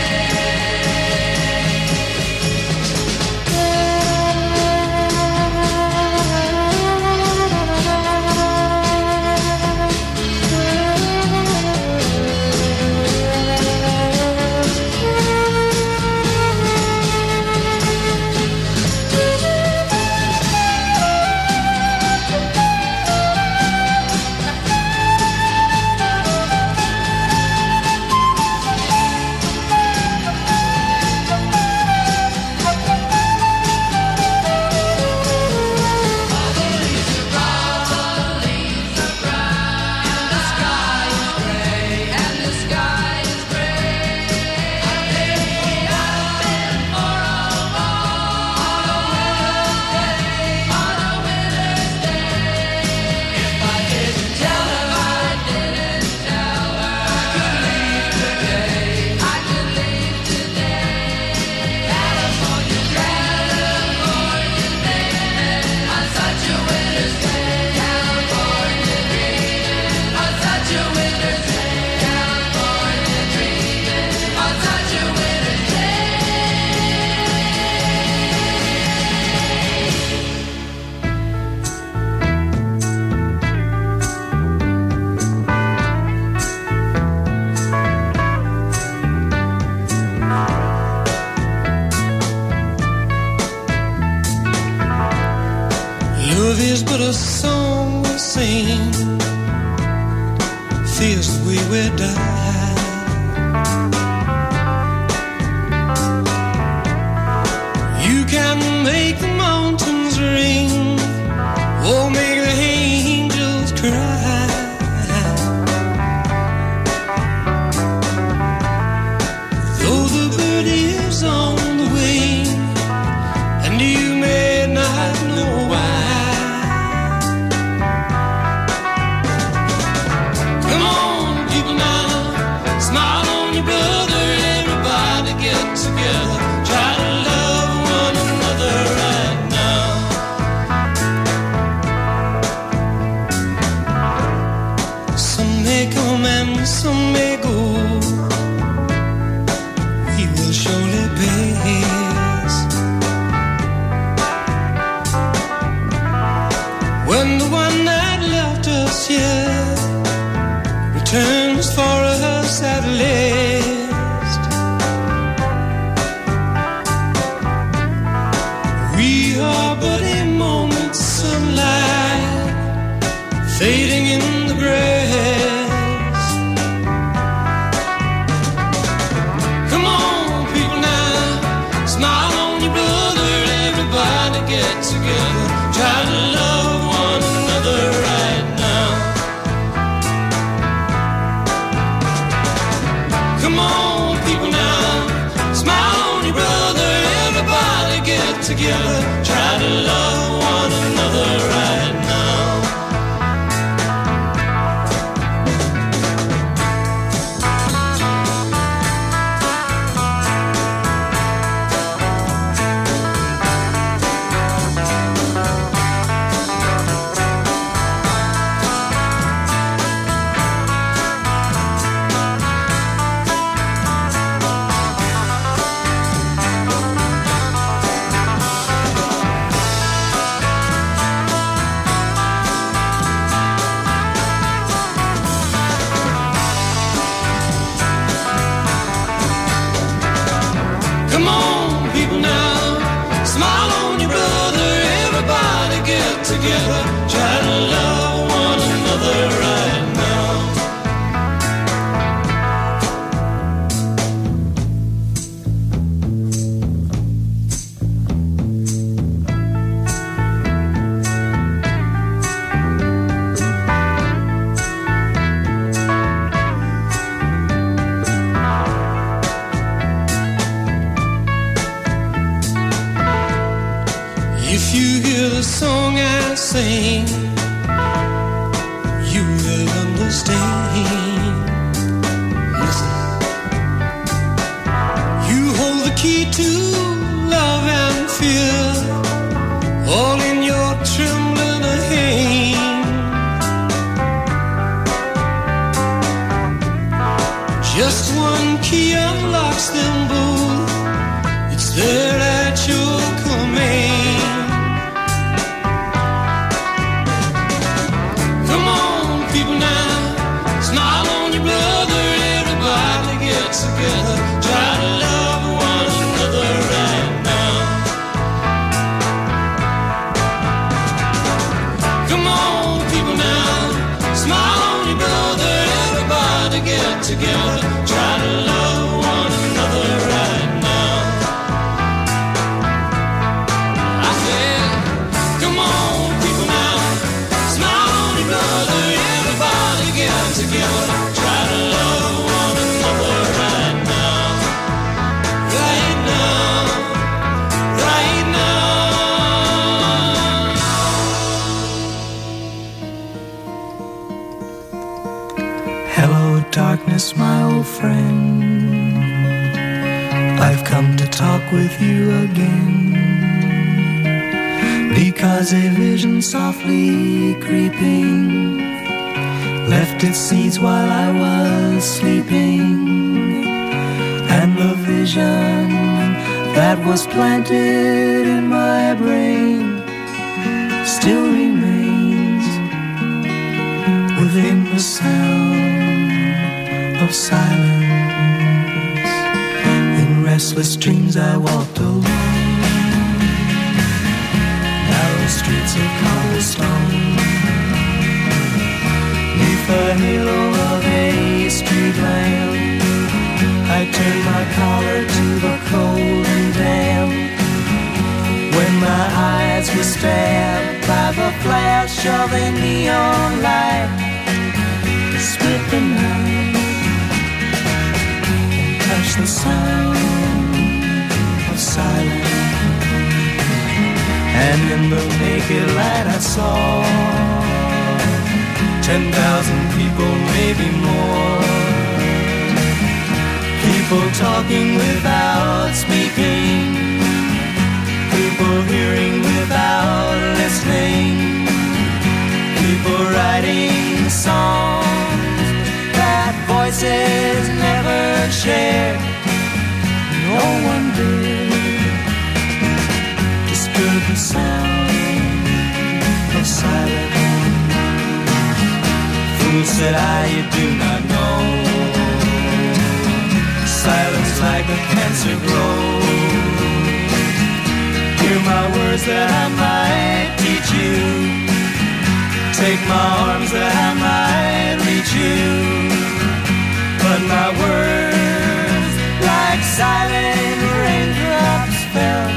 Love is but a song we sing, feels the way we die. You can make the mountains ring, or make the angels cry. Though the bird is on the wing, and you may not know why. Smile on your brother, everybody get together. Try to love one another right. We are but a moment's sunlight fading in the grass. Come on, people now, smile on your brother. Everybody get together, try to love one another right now. Come on, people now, smile on your brother. Everybody get together, try to love one another right now. Come on, people now, smile on your brother. Everybody get together, try to love one another right now. If you hear the song I sing, you will understand. Listen. You hold the key to love and fear, all in your trembling hand. Just one key unlocks them both. It's there at your command. People now, smile on your brother. Everybody get together, try to love one another right now. Come on, people now, smile on your brother. Everybody get together, try to love one another right now. I said, come on, people now, smile on your brother. Everybody get together, try to love one another right now. Right now, right now. Hello, darkness, my old friend. I've come to talk with you again, because a vision softly creeping left its seeds while I was sleeping, and the vision that was planted in my brain still remains within the sound of silence. In restless dreams I walked alone, narrow streets of cobblestone, neath the halo of a street lamp. I turned my collar to the cold and damp, when my eyes were stabbed by the flash of a neon light that split the night and touched the sound of silence. And in the naked light I saw 10,000 people, maybe more. People talking without speaking, people hearing without listening, people writing songs that voices never shared. No one did disturb the sound of silence. Fool, said I, you do not know, silence like a cancer grows. Hear my words that I might teach you. Take my arms that I might reach you. But my words, like silent raindrops, fell,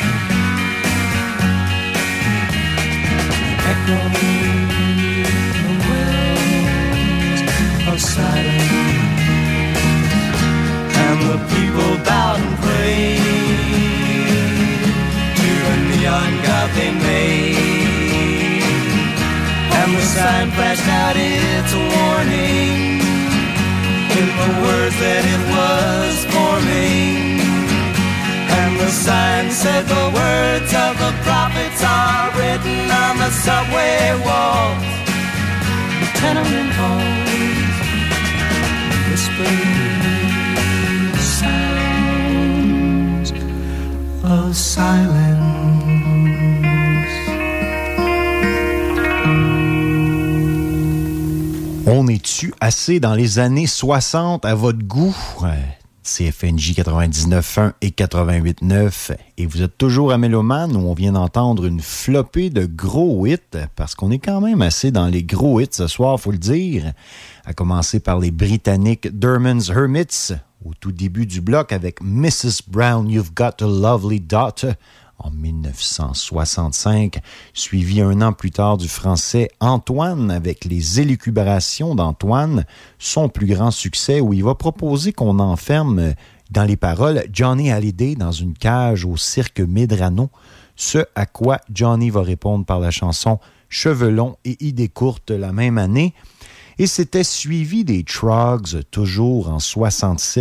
echoing the wells of silence. And the people bowed and prayed to a neon god they made. And the sign flashed out its warning in the words that it was forming. And the sign said the words of the prophets are written on the subway walls, the tenement halls, whispering sounds of silence. On est-tu assez dans les années 60 à votre goût? CFNJ 99.1 et 88.9. Et vous êtes toujours à Méloman où on vient d'entendre une flopée de gros hits, parce qu'on est quand même assez dans les gros hits ce soir, faut le dire. À commencer par les Britanniques Derman's Hermits, au tout début du bloc avec Mrs. Brown, You've Got a Lovely Daughter, en 1965, suivi un an plus tard du français Antoine avec les élucubrations d'Antoine, son plus grand succès où il va proposer qu'on enferme dans les paroles Johnny Hallyday dans une cage au cirque Medrano, ce à quoi Johnny va répondre par la chanson Cheveux longs et idées courtes la même année. Et c'était suivi des Troggs, toujours en 66,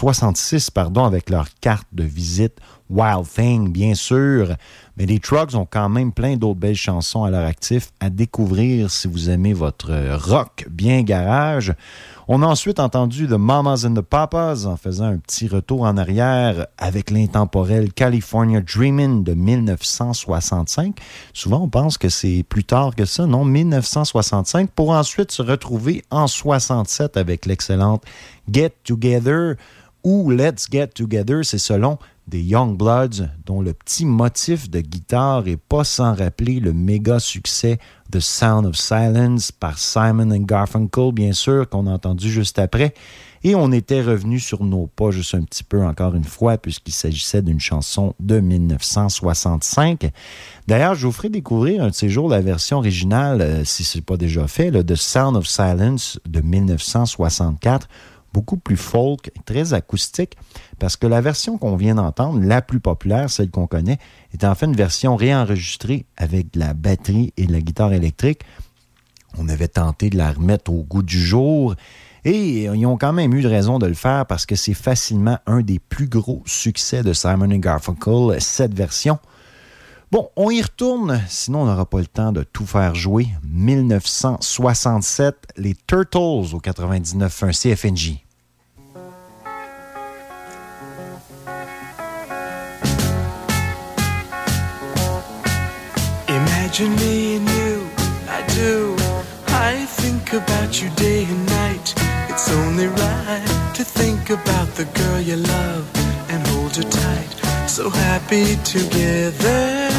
avec leur carte de visite Wild Thing, bien sûr. Mais les Troggs ont quand même plein d'autres belles chansons à leur actif à découvrir si vous aimez votre rock bien garage. On a ensuite entendu The Mamas and the Papas en faisant un petit retour en arrière avec l'intemporel California Dreamin' de 1965. Souvent, on pense que c'est plus tard que ça, non? 1965, pour ensuite se retrouver en 67 avec l'excellente Get Together ou Let's Get Together, c'est selon des Youngbloods, dont le petit motif de guitare est pas sans rappeler le méga succès The Sound of Silence par Simon & Garfunkel, bien sûr, qu'on a entendu juste après. Et on était revenu sur nos pas juste un petit peu encore une fois, puisqu'il s'agissait d'une chanson de 1965. D'ailleurs, je vous ferai découvrir un de ces jours la version originale, si ce n'est pas déjà fait, là, The Sound of Silence de 1964, beaucoup plus folk, très acoustique, parce que la version qu'on vient d'entendre, la plus populaire, celle qu'on connaît, est en fait une version réenregistrée avec de la batterie et de la guitare électrique. On avait tenté de la remettre au goût du jour et ils ont quand même eu de raison de le faire parce que c'est facilement un des plus gros succès de Simon & Garfunkel, cette version. Bon, on y retourne, sinon on n'aura pas le temps de tout faire jouer. 1967, les Turtles au 99.1 CFNJ. Imagine me and you, I do. I think about you day and night. It's only right to think about the girl you love and hold her tight. So happy together.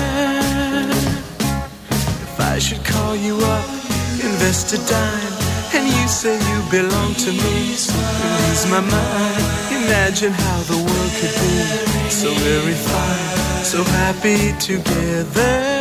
If I should call you up, invest a dime, and you say you belong to me, lose my mind. Imagine how the world could be so very fine, so happy together.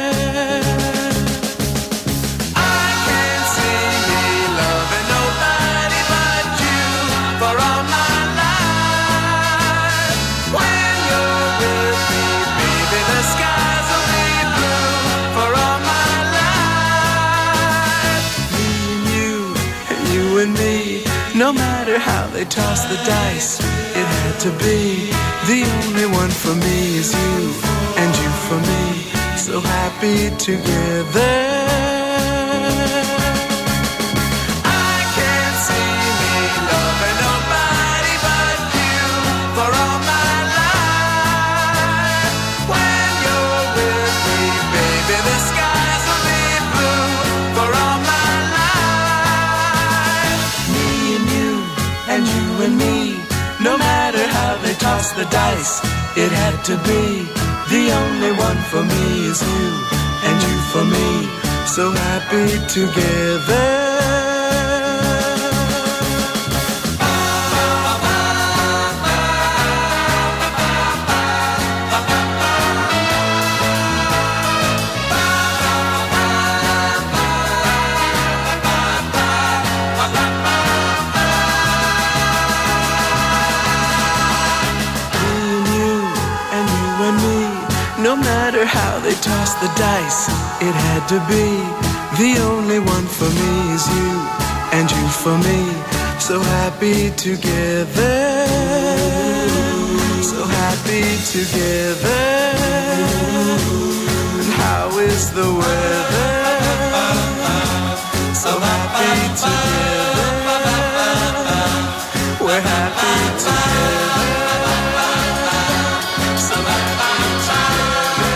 No matter how they toss the dice, it had to be. The only one for me is you, and you for me, so happy together. I can't see me loving nobody but you for all my life. When you're with me, baby, the skies will be blue for all my and you and me, no matter how they toss the dice, it had to be. The only one for me is you, and you for me, so happy together. No matter how they toss the dice, it had to be. The only one for me is you, and you for me, so happy together. So happy together. And how is the weather? So happy together. We're happy together. So happy together.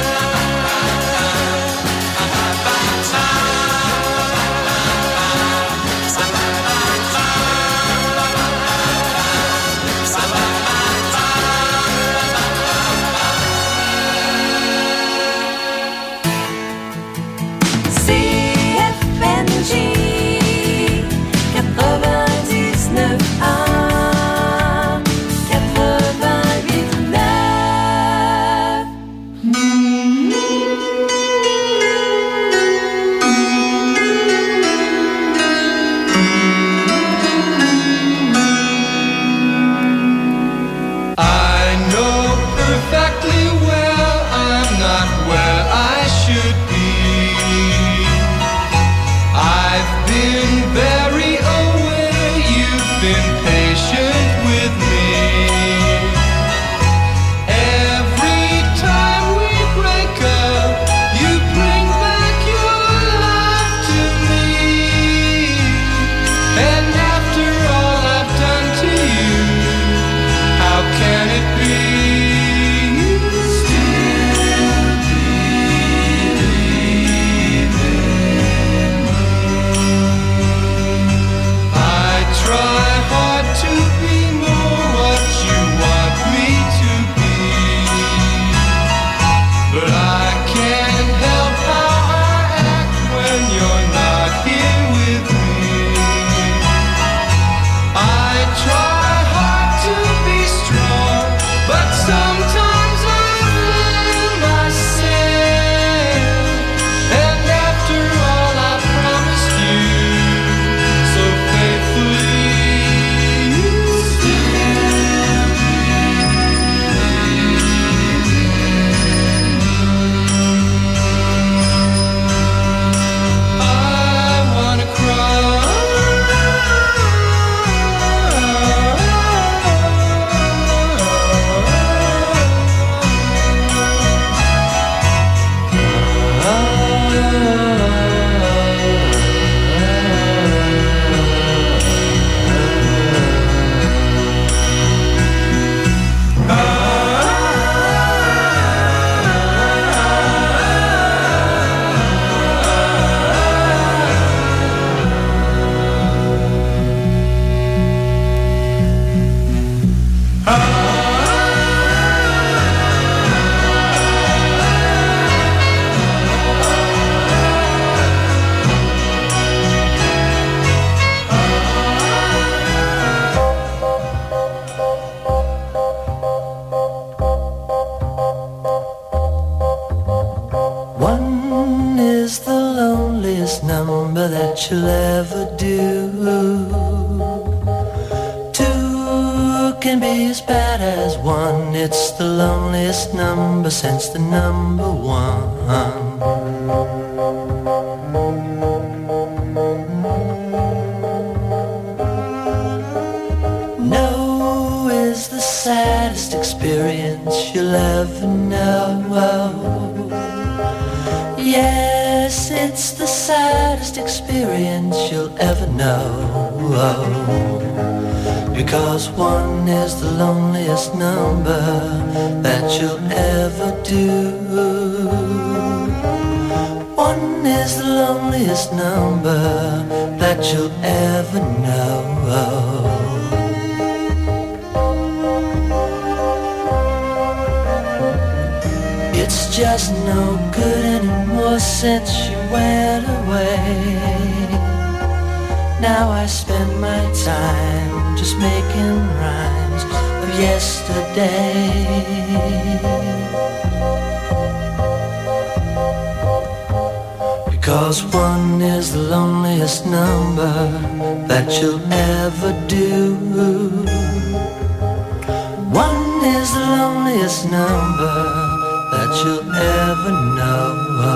You'll ever do. Two can be as bad as one. It's the loneliest number since the number one. No is the saddest experience you'll ever know. Yes, it's the saddest experience you'll ever know. Because one is the loneliest number that you'll ever do. One is the loneliest number that you'll ever know. It's just no good anymore since she went away. Now I spend my time just making rhymes of yesterday. Because one is the loneliest number that you'll ever do. One is the loneliest number that you'll ever know.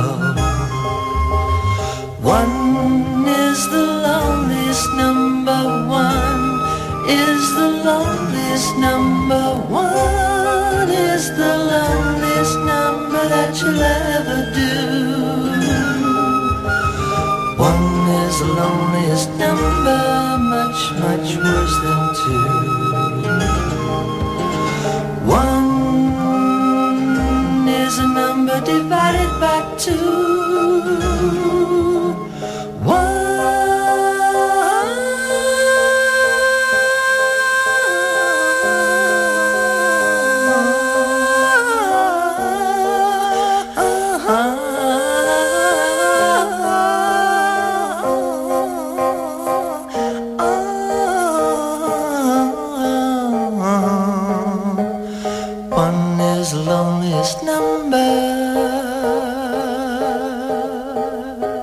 One is the loneliest number. One is the loneliest number. One is the loneliest number that you'll ever do. One is the loneliest number, much, much worse than two. One is a number divided by two. Loneliest number.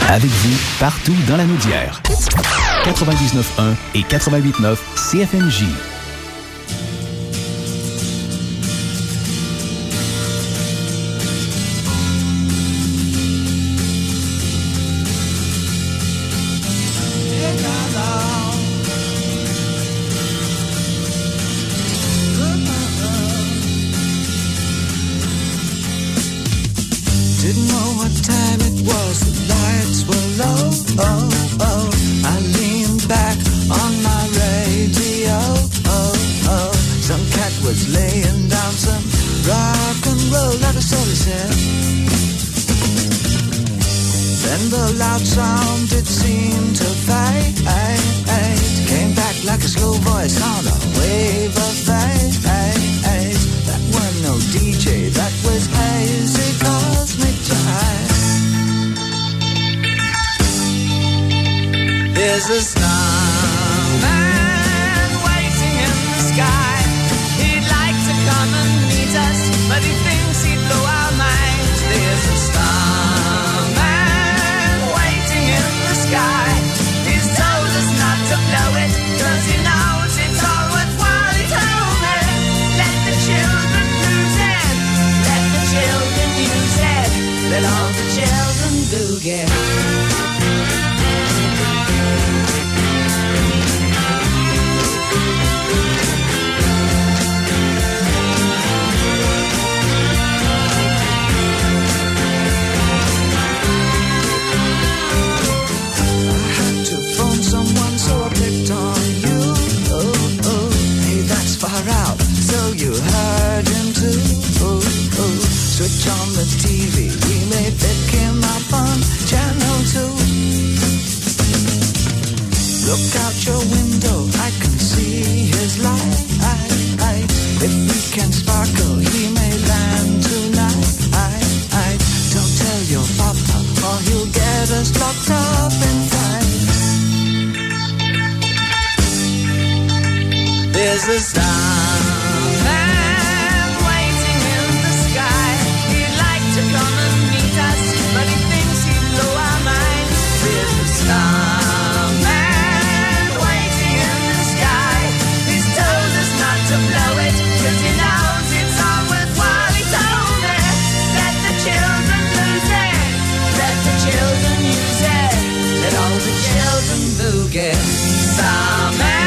Avec vous, partout dans la Naudière. 99.1 et 88.9 CFNJ. Didn't know what time it was, the lights were low, oh, oh. I leaned back on my radio, oh, oh. Some cat was laying down some rock and roll, that is all he said. Then the loud sound, it seemed to fade. Came back like a slow voice on a wave of fate. That was no DJ, that was hazy cosmic jive. There's a starman waiting in the sky. He'd like to come and meet us, but he thinks he'd blow our minds. There's a starman waiting in the sky. He's told us not to blow it, 'cause he knows it's all worthwhile. He told me, let the children lose it, let the children use it, let all the children boogie. Out, so you heard him too. Switch on the TV, we may pick him up on channel 2. Look out your window, I can see his light. If we can sparkle, he may land tonight. Don't tell your papa, or he'll get us locked up in time. There's a starman waiting in the sky. He'd like to come and meet us, but he thinks he'd blow our minds. There's a starman waiting in the sky. He's told us not to blow it, 'cause he knows it's all worthwhile. He told me, let the children lose it, let the children use it, let all the children boogie. Starman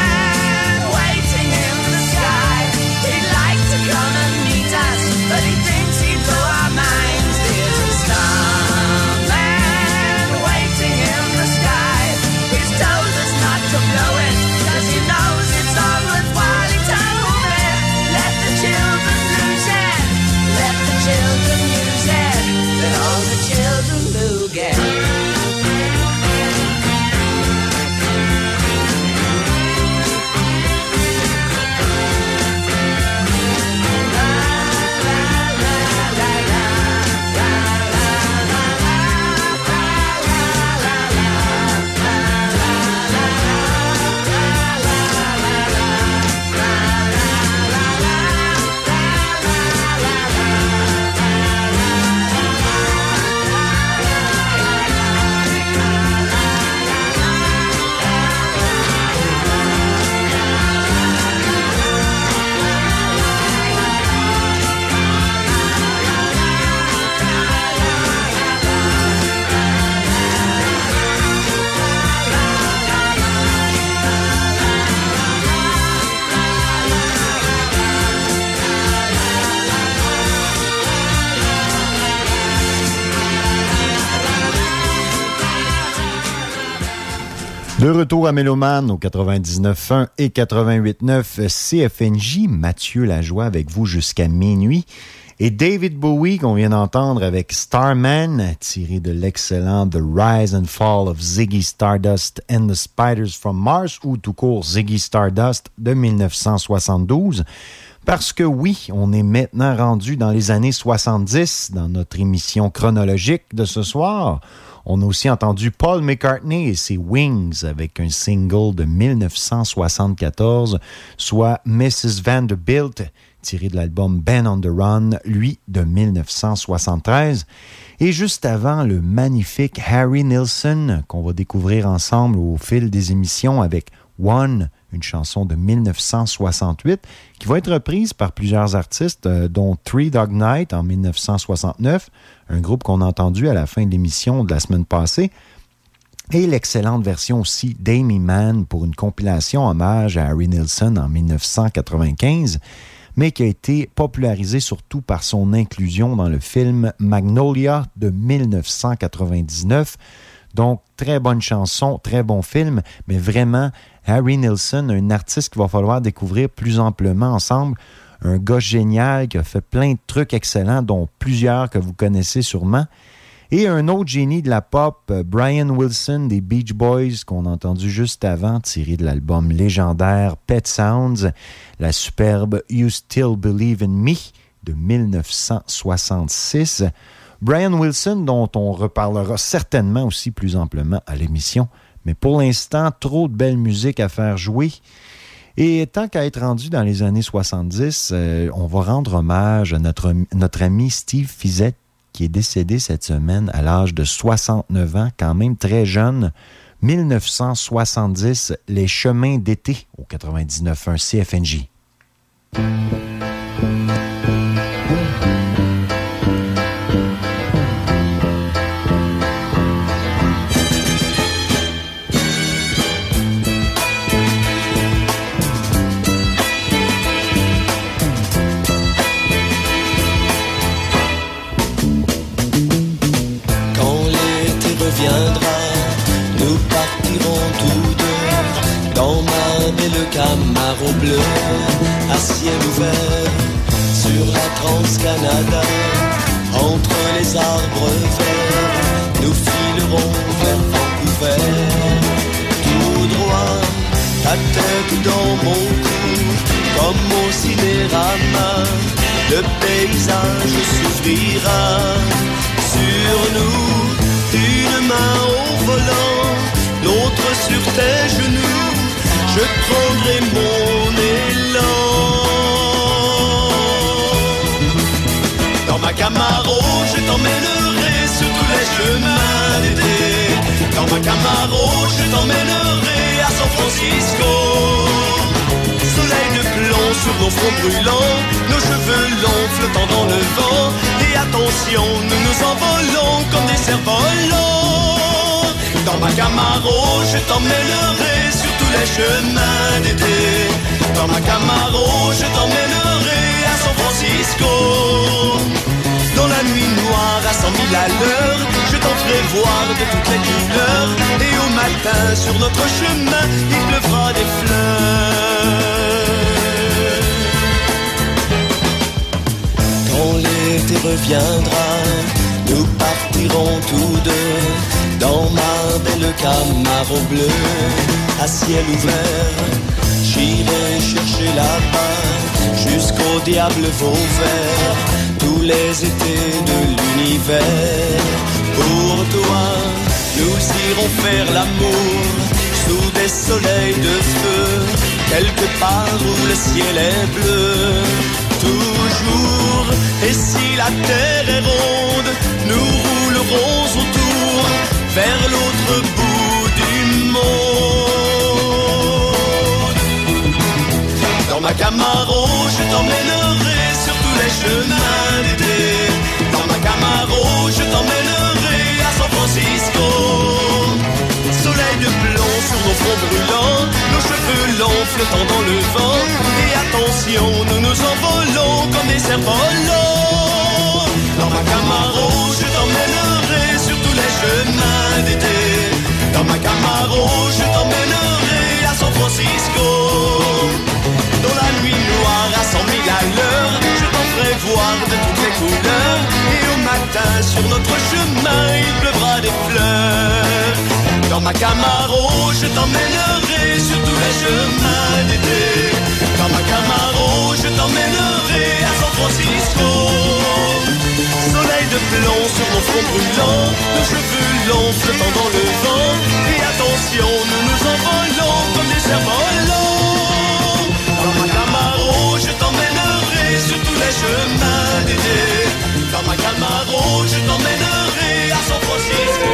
come and meet us, but he thinks he'd blow our minds. There's a starman waiting in the sky. He's told us not to blow it, 'cause he knows it's all worthwhile. He told me, let the children lose it, let the children use it, let all the children boogie. De retour à Mélomane au 99.1 et 88.9 CFNJ. Mathieu Lajoie avec vous jusqu'à minuit. Et David Bowie qu'on vient d'entendre avec Starman, tiré de l'excellent The Rise and Fall of Ziggy Stardust and the Spiders from Mars, ou tout court Ziggy Stardust de 1972. Parce que oui, on est maintenant rendu dans les années 70 dans notre émission chronologique de ce soir. On a aussi entendu Paul McCartney et ses Wings avec un single de 1974, soit Mrs. Vanderbilt, tiré de l'album Ben on the Run, lui, de 1973. Et juste avant, le magnifique Harry Nilsson, qu'on va découvrir ensemble au fil des émissions avec One, une chanson de 1968, qui va être reprise par plusieurs artistes, dont Three Dog Night en 1969, un groupe qu'on a entendu à la fin de l'émission de la semaine passée, et l'excellente version aussi d'Amy Mann pour une compilation hommage à Harry Nilsson en 1995, mais qui a été popularisée surtout par son inclusion dans le film Magnolia de 1999. Donc, très bonne chanson, très bon film, mais vraiment, Harry Nilsson, un artiste qu'il va falloir découvrir plus amplement ensemble. Un gars génial qui a fait plein de trucs excellents, dont plusieurs que vous connaissez sûrement. Et un autre génie de la pop, Brian Wilson des Beach Boys, qu'on a entendu juste avant, tiré de l'album légendaire Pet Sounds, la superbe You Still Believe in Me de 1966. Brian Wilson, dont on reparlera certainement aussi plus amplement à l'émission. Mais pour l'instant, trop de belle musique à faire jouer. Et tant qu'à être rendu dans les années 70, on va rendre hommage à notre ami Steve Fiset, qui est décédé cette semaine à l'âge de 69 ans, quand même très jeune. 1970, Les chemins d'été au 99.1 CFNJ. Nous partirons tous deux dans ma belle Camaro bleue à ciel ouvert sur la Trans-Canada. Entre les arbres verts, nous filerons vers Vancouver. Tout droit, ta tête dans mon cou, comme au cinérama, le paysage s'ouvrira sur nous. Une main au volant, l'autre sur tes genoux, je prendrai mon élan. Dans ma Camaro, je t'emmènerai sur tous les chemins d'été. Dans ma Camaro, je t'emmènerai à San Francisco. Soleil de plomb sur nos fronts brûlants, nos cheveux longs flottant dans le vent. Et attention, nous nous envolons comme des cerfs-volants. Dans ma Camaro, je t'emmènerai sur tous les chemins d'été. Dans ma Camaro, je t'emmènerai à San Francisco. Dans la nuit noire à 100 000 à l'heure, je t'en ferai voir de toutes les couleurs. Et au matin, sur notre chemin, il pleuvra des fleurs. Quand l'été reviendra, nous partirons tous deux dans ma belle Camaro bleue à ciel ouvert. J'irai chercher là-bas jusqu'au diable Vauvert tous les étés de l'univers. Pour toi, nous irons faire l'amour sous des soleils de feu, quelque part où le ciel est bleu. Toujours, et si la terre est ronde, nous roulerons autour vers l'autre bout du monde. Dans ma Camaro, je t'emmènerai sur tous les chemins d'été. Dans ma Camaro, je t'emmènerai à San Francisco. Soleil de plomb sur nos fronts brûlants, nos cheveux longs flottant dans le vent. Et attention, nous nous envolons comme des cerfs-volants. Dans ma Camaro, je t'emmènerai sur tous les chemins d'été. Dans ma Camaro, je t'emmènerai à San Francisco. Dans la nuit noire à 100 000 à l'heure, je t'en ferai voir de toutes les couleurs. Et au matin, sur notre chemin, il pleuvra des fleurs. Dans ma Camaro, je t'emmènerai sur tous les chemins d'été. Dans ma Camaro, je t'emmènerai flottant dans le vent. Et attention, nous nous envolons comme des cerfs-volants. Dans ma Camaro, je t'emmènerai sur tous les chemins d'été. Dans ma Camaro, je t'emmènerai à San Francisco.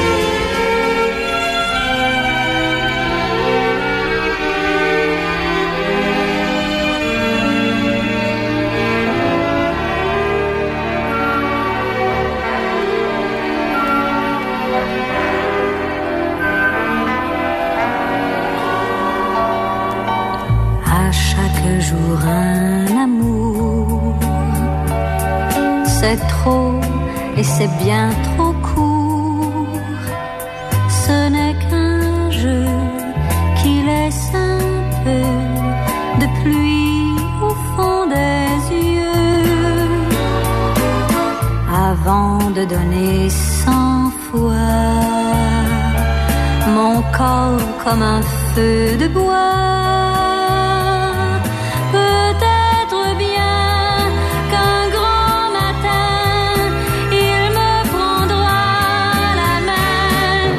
À chaque jour un amour, c'est trop et c'est bien trop court. Ce n'est qu'un jeu qui laisse un peu de pluie au fond des yeux, avant de donner 100 fois mon corps comme un feu de bois. Peut-être bien qu'un grand matin il me prendra la main.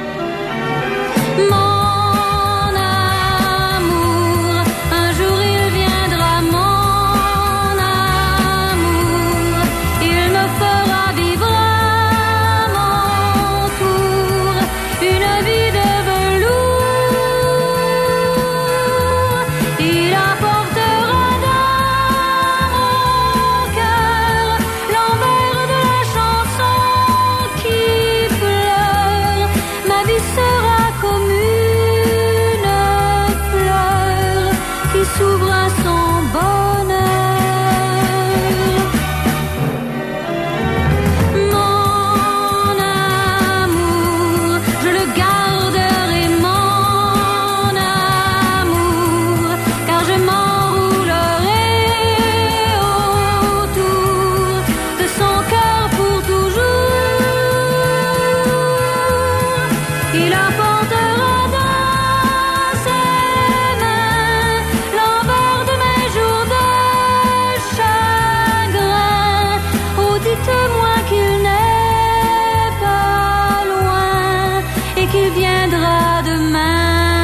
Mon amour, un jour il viendra. Mon amour, il me fera vivre à mon tour une vie de velours. Il apportera dans mon cœur l'envers de la chanson qui pleure. Ma vie sera comme une fleur qui s'ouvre à son bonheur. Mon amour, je le garderai, mon amour, car je m'enroulerai autour de son cœur pour toujours. Il apportera dans ses mains l'envers de mes jours de chagrin. Oh, dites-moi qu'il n'est pas loin et qu'il viendra demain.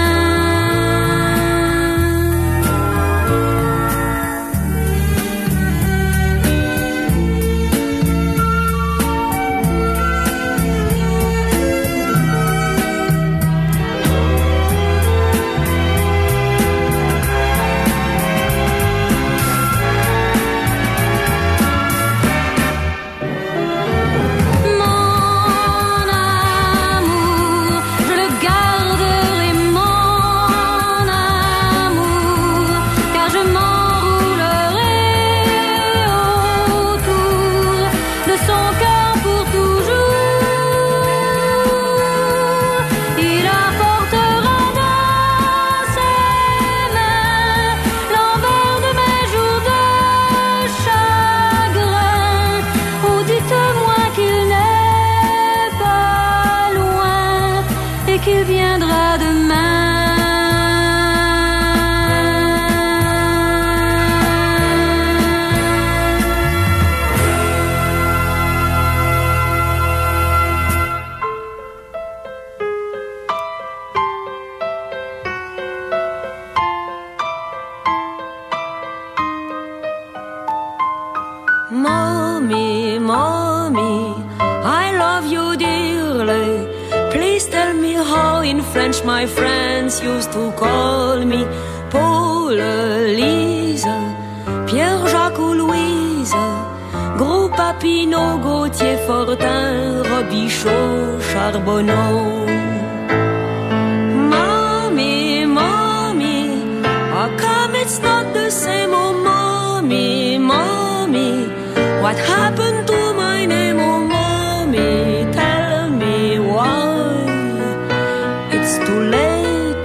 Mon amour, je le garderai, mon amour, car je m'enroulerai autour de son cœur pour toujours. Il apportera dans ses mains l'envers de mes jours de chagrin. Oh, dites-moi qu'il n'est pas loin et qu'il viendra demain. Mommy, mommy, I love you dearly. Please tell me how in French my friends used to call me. Paul, Lise, Pierre, Jacques ou Louise, Gros Papineau, Gauthier, Fortin, Robichaud, Charbonneau. Mommy, mommy, how come it's not the same? Oh, mommy, mommy, what happened to my name? Oh, mommy, tell me why. It's too late,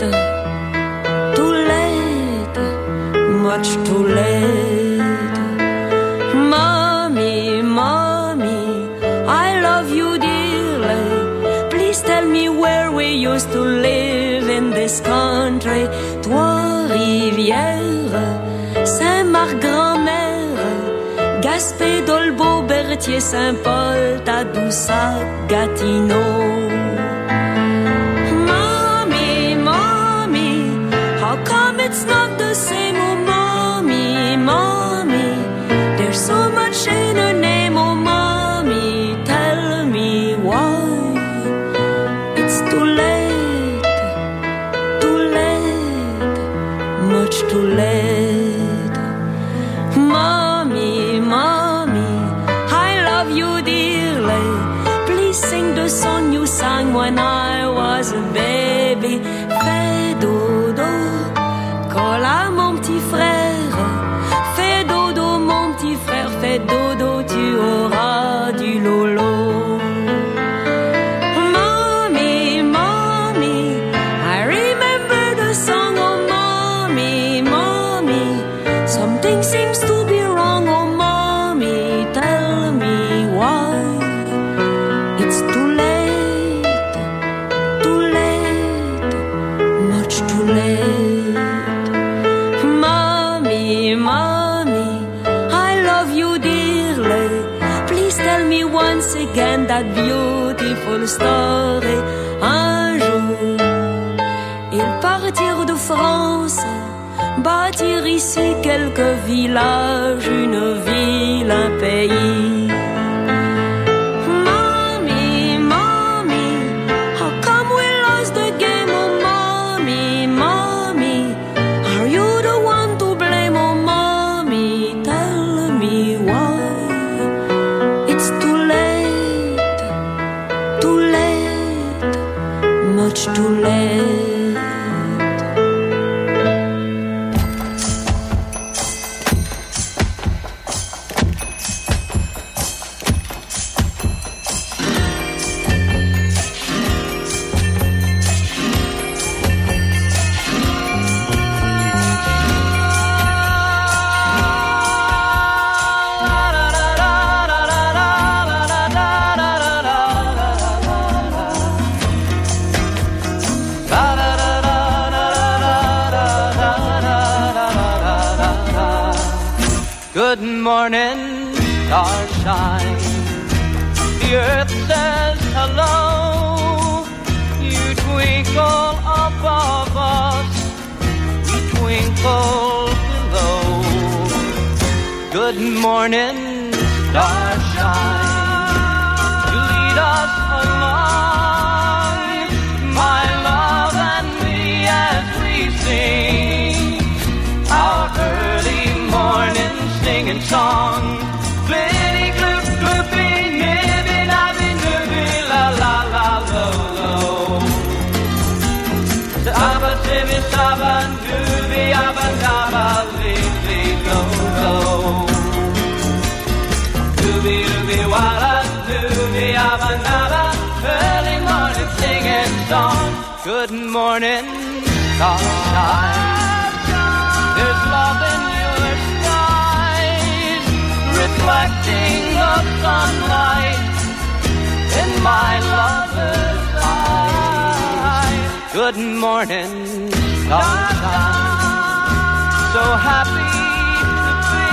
much too late. Mommy, mommy, I love you dearly. Please tell me where we used to live in this country. Trois-Rivières, Saint-Marc, Grand-Mère, Gaspé, Dolbeau, Berthier, Saint-Paul, Tadoussac, Gatineau. too late. Mommy, mommy, I love you dearly. Please sing the song you sang when I was a baby. Fais dodo, colle à mon petit frère. Fais dodo, mon petit frère, fais dodo, tu auras du lolo. Mommy, mommy, I remember the song, oh mommy, mommy. Something seems to be wrong, oh mommy, tell me why. It's too late, much too late. Mommy, mommy, I love you dearly. Please tell me once again that beautiful story. Un jour, ils partirent de France, bâtir ici quelques villages, une ville, un pays. Mommy, mommy, how come we lost the game, oh mommy, mommy? Are you the one to blame, oh mommy? Tell me why. It's too late, much too late. Good morning, starshine. The earth says hello. You twinkle above us, we twinkle below. Good morning, starshine. You lead us along, my love and me, as we sing our early morning singing song. Flitty, gloop, gloopy, nibby, nabby, nibby, la, la, la, lo, lo. Abba, tibby, sabba, dooby, abba, dabba, leafy, lo, lo. Dooby, dooby, walla, dooby, abba, dabba, early morning singing song. Good morning, starshine. There's love in your skies, reflecting the sunlight in my lover's eyes. Good morning, sunshine. So happy to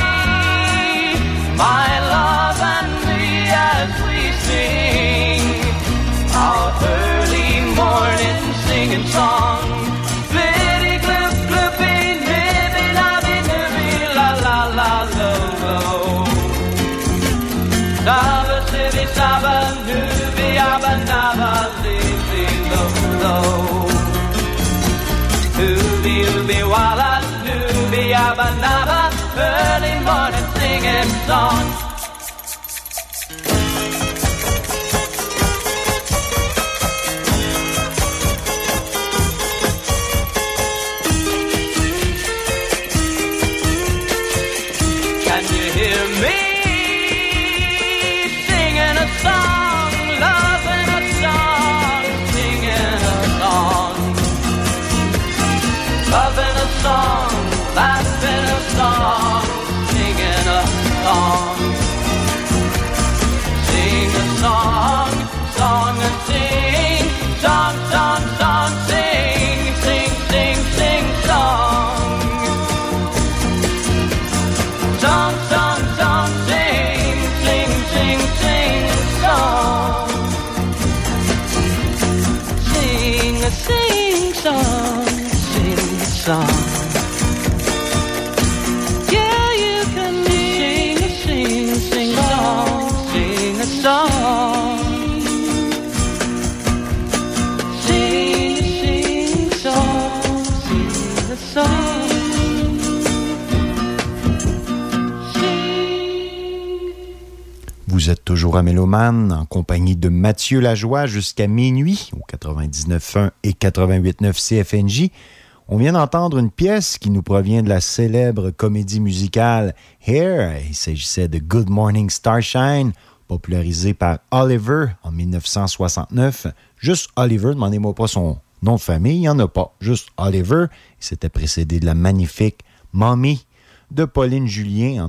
be my love and me as we sing our early morning singing song. Flitty, gloop, gloopy, nibby, nabby, nibby, la, la, la, lo, lo. Dabba, sibby, sabba, nubby, abba, nabba, leafy, lo, lo. Ooby, ooby, walla, nubby, abba, nabba, early morning singing song. Can you hear me singing a song, loving a song, singing a song, loving a song, laughing a song, singing a song, sing a song, song and sing, song, song, song, sing, sing, sing, sing, song. Song, song, song, sing, sing, sing, sing, song. Sing a sing song, sing a song. Yeah, you can sing a sing song, sing a song. Sing a sing song, sing a song. Vous êtes toujours à Mélomane, en compagnie de Mathieu Lajoie jusqu'à minuit, au 99.1 et 88.9 CFNJ. On vient d'entendre une pièce qui nous provient de la célèbre comédie musicale Hair. Il s'agissait de Good Morning Starshine, popularisé par Oliver en 1969. Juste Oliver, demandez-moi pas son nom de famille, il n'y en a pas, juste Oliver. Il s'était précédé de la magnifique Mommy de Pauline Julien en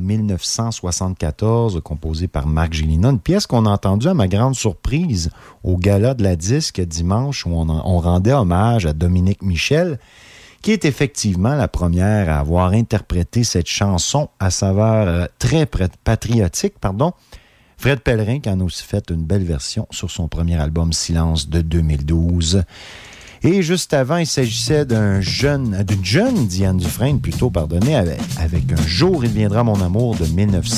1974, composée par Marc Gélina. Une pièce qu'on a entendue à ma grande surprise au Gala de la Disque dimanche où on rendait hommage à Dominique Michel, qui est effectivement la première à avoir interprété cette chanson à saveur très patriotique. Fred Pellerin qui en a aussi fait une belle version sur son premier album Silence de 2012. Et juste avant, il s'agissait d'une jeune Diane Dufresne, avec Un jour il viendra mon amour de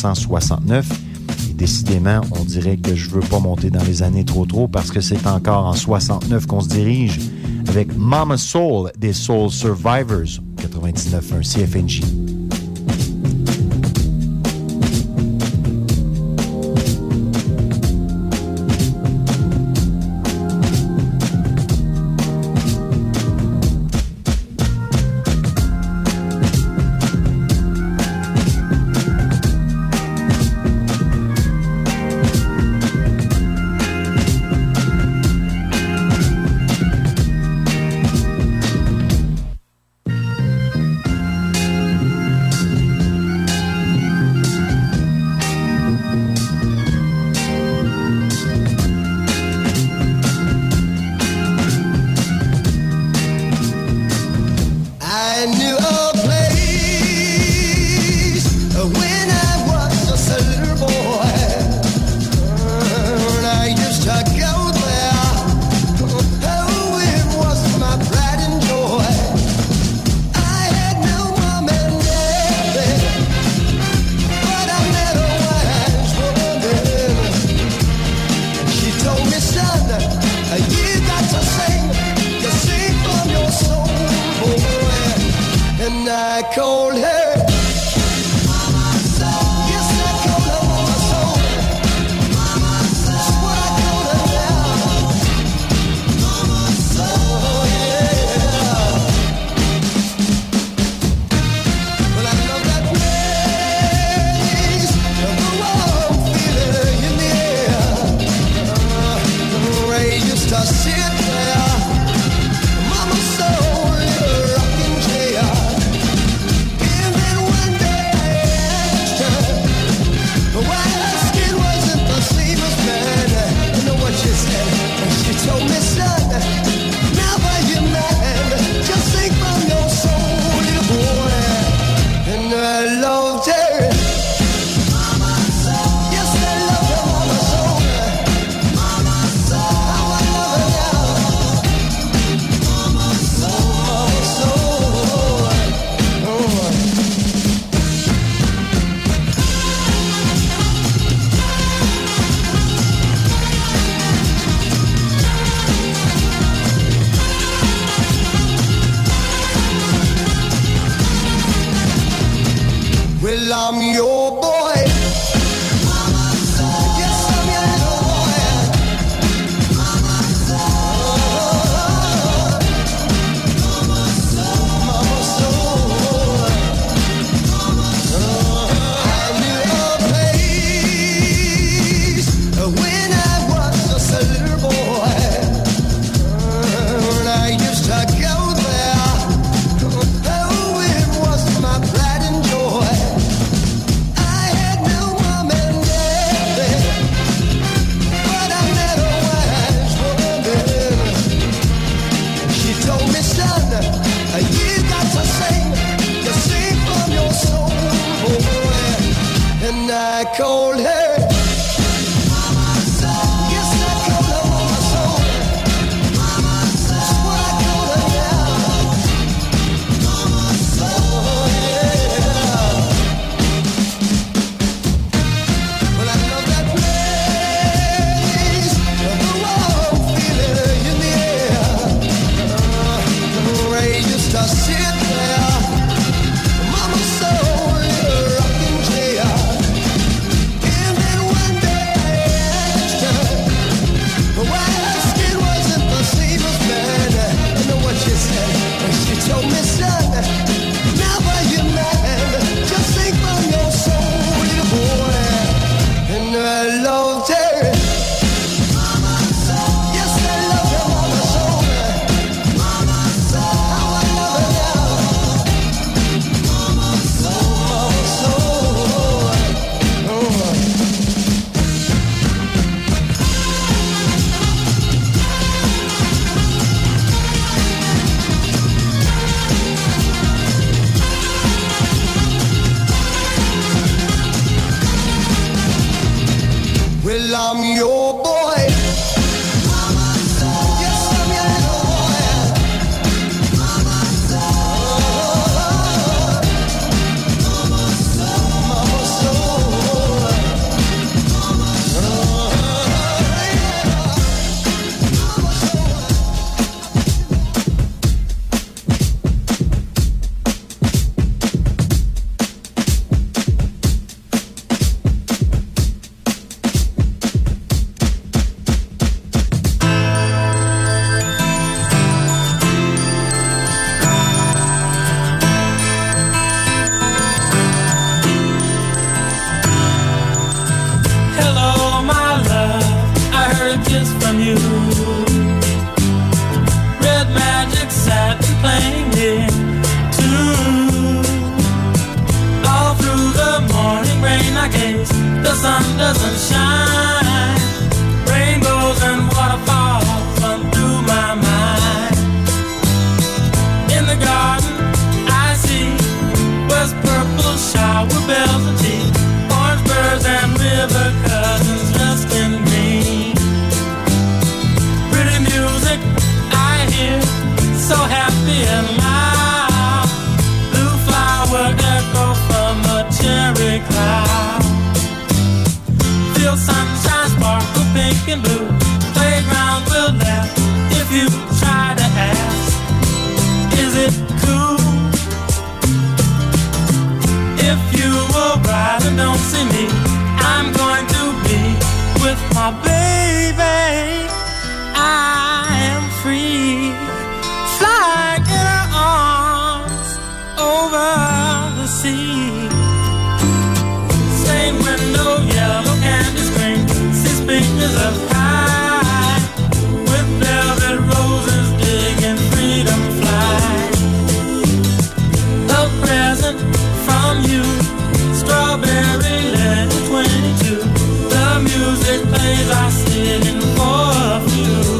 1969. Et décidément, on dirait que je veux pas monter dans les années trop parce que c'est encore en 69 qu'on se dirige avec Mama Soul des Soul Survivors, 99.1 CFNJ. Mama soul, rocking chair. Well, I'm your boy. Yes, I'm your boy. Mama Hello, my love, I heard a kiss from you. Red magic satin playing near too. All through the morning rain I gaze, the sun doesn't shine. Rainbows and waterfalls run through my mind. In the garden I see was purple shower bells and tea, orange birds and river cousins dressed in green. Pretty music I hear, so happy and loud. Blue flower echo from a cherry cloud. Feel sunshine sparkle pink and blue. Playground will laugh if you try to ask, is it cool? If you arrive and don't see me, I'm going to be with my baby. I am free, flying in her arms over the sea. Same window, yellow candy screen, six pictures of pie with velvet roses digging freedom fly. A present from you, strawberry letter 22. The music plays, I sit in for a few.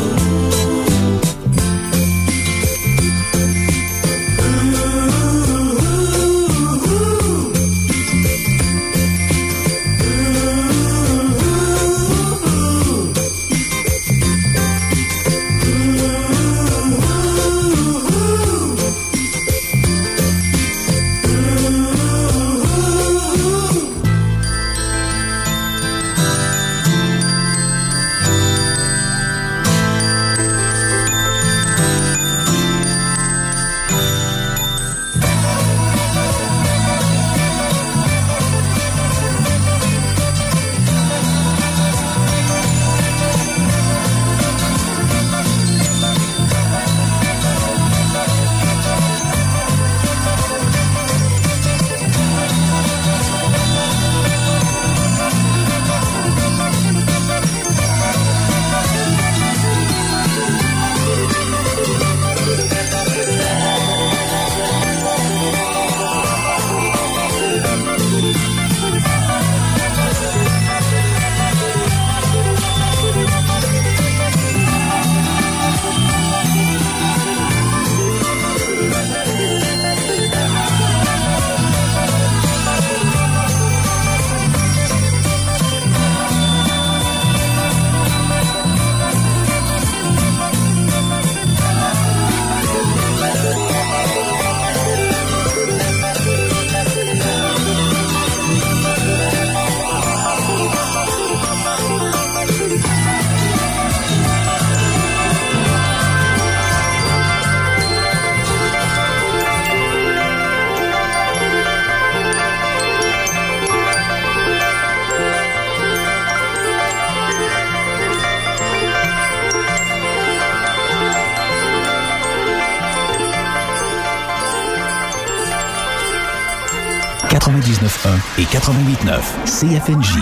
et 88.9 CFNJ.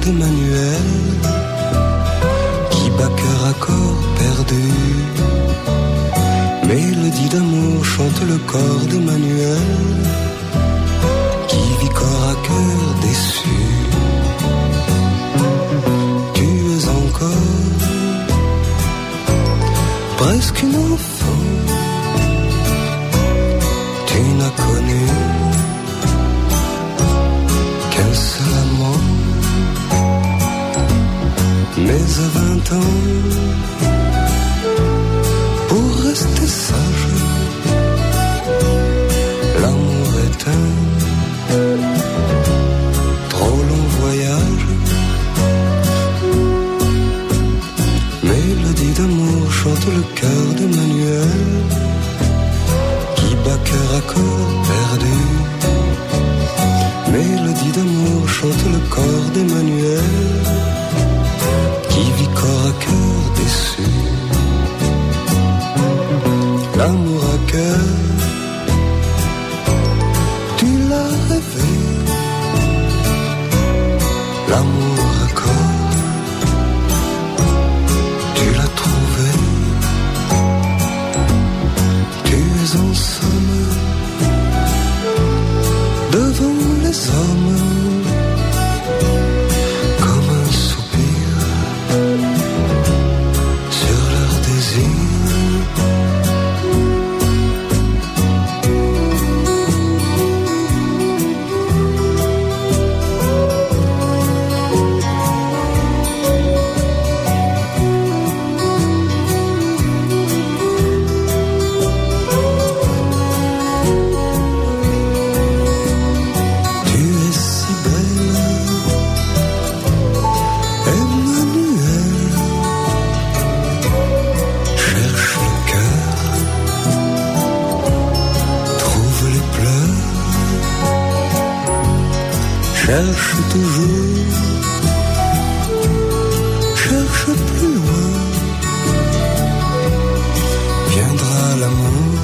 d'Emmanuel qui bat cœur à corps perdu. Mélodie d'amour chante le corps d'Emmanuel qui vit corps à cœur déçu. Tu es encore presque une enfant, tu n'as connu qu'un seul amant. Mais à 20 ans, pour rester sage, l'amour est un trop long voyage. Mélodie d'amour chante le cœur d'Emmanuel qui bat cœur à corps perdu. Mélodie d'amour chante le corps d'Emmanuel qui vit corps à cœur déçu. L'amour à cœur, tu l'as rêvé. L'amour à corps, tu l'as trouvé. Tu es en somme devant les hommes comme un soupir sur leur désir. Cherche toujours, cherche plus loin, viendra l'amour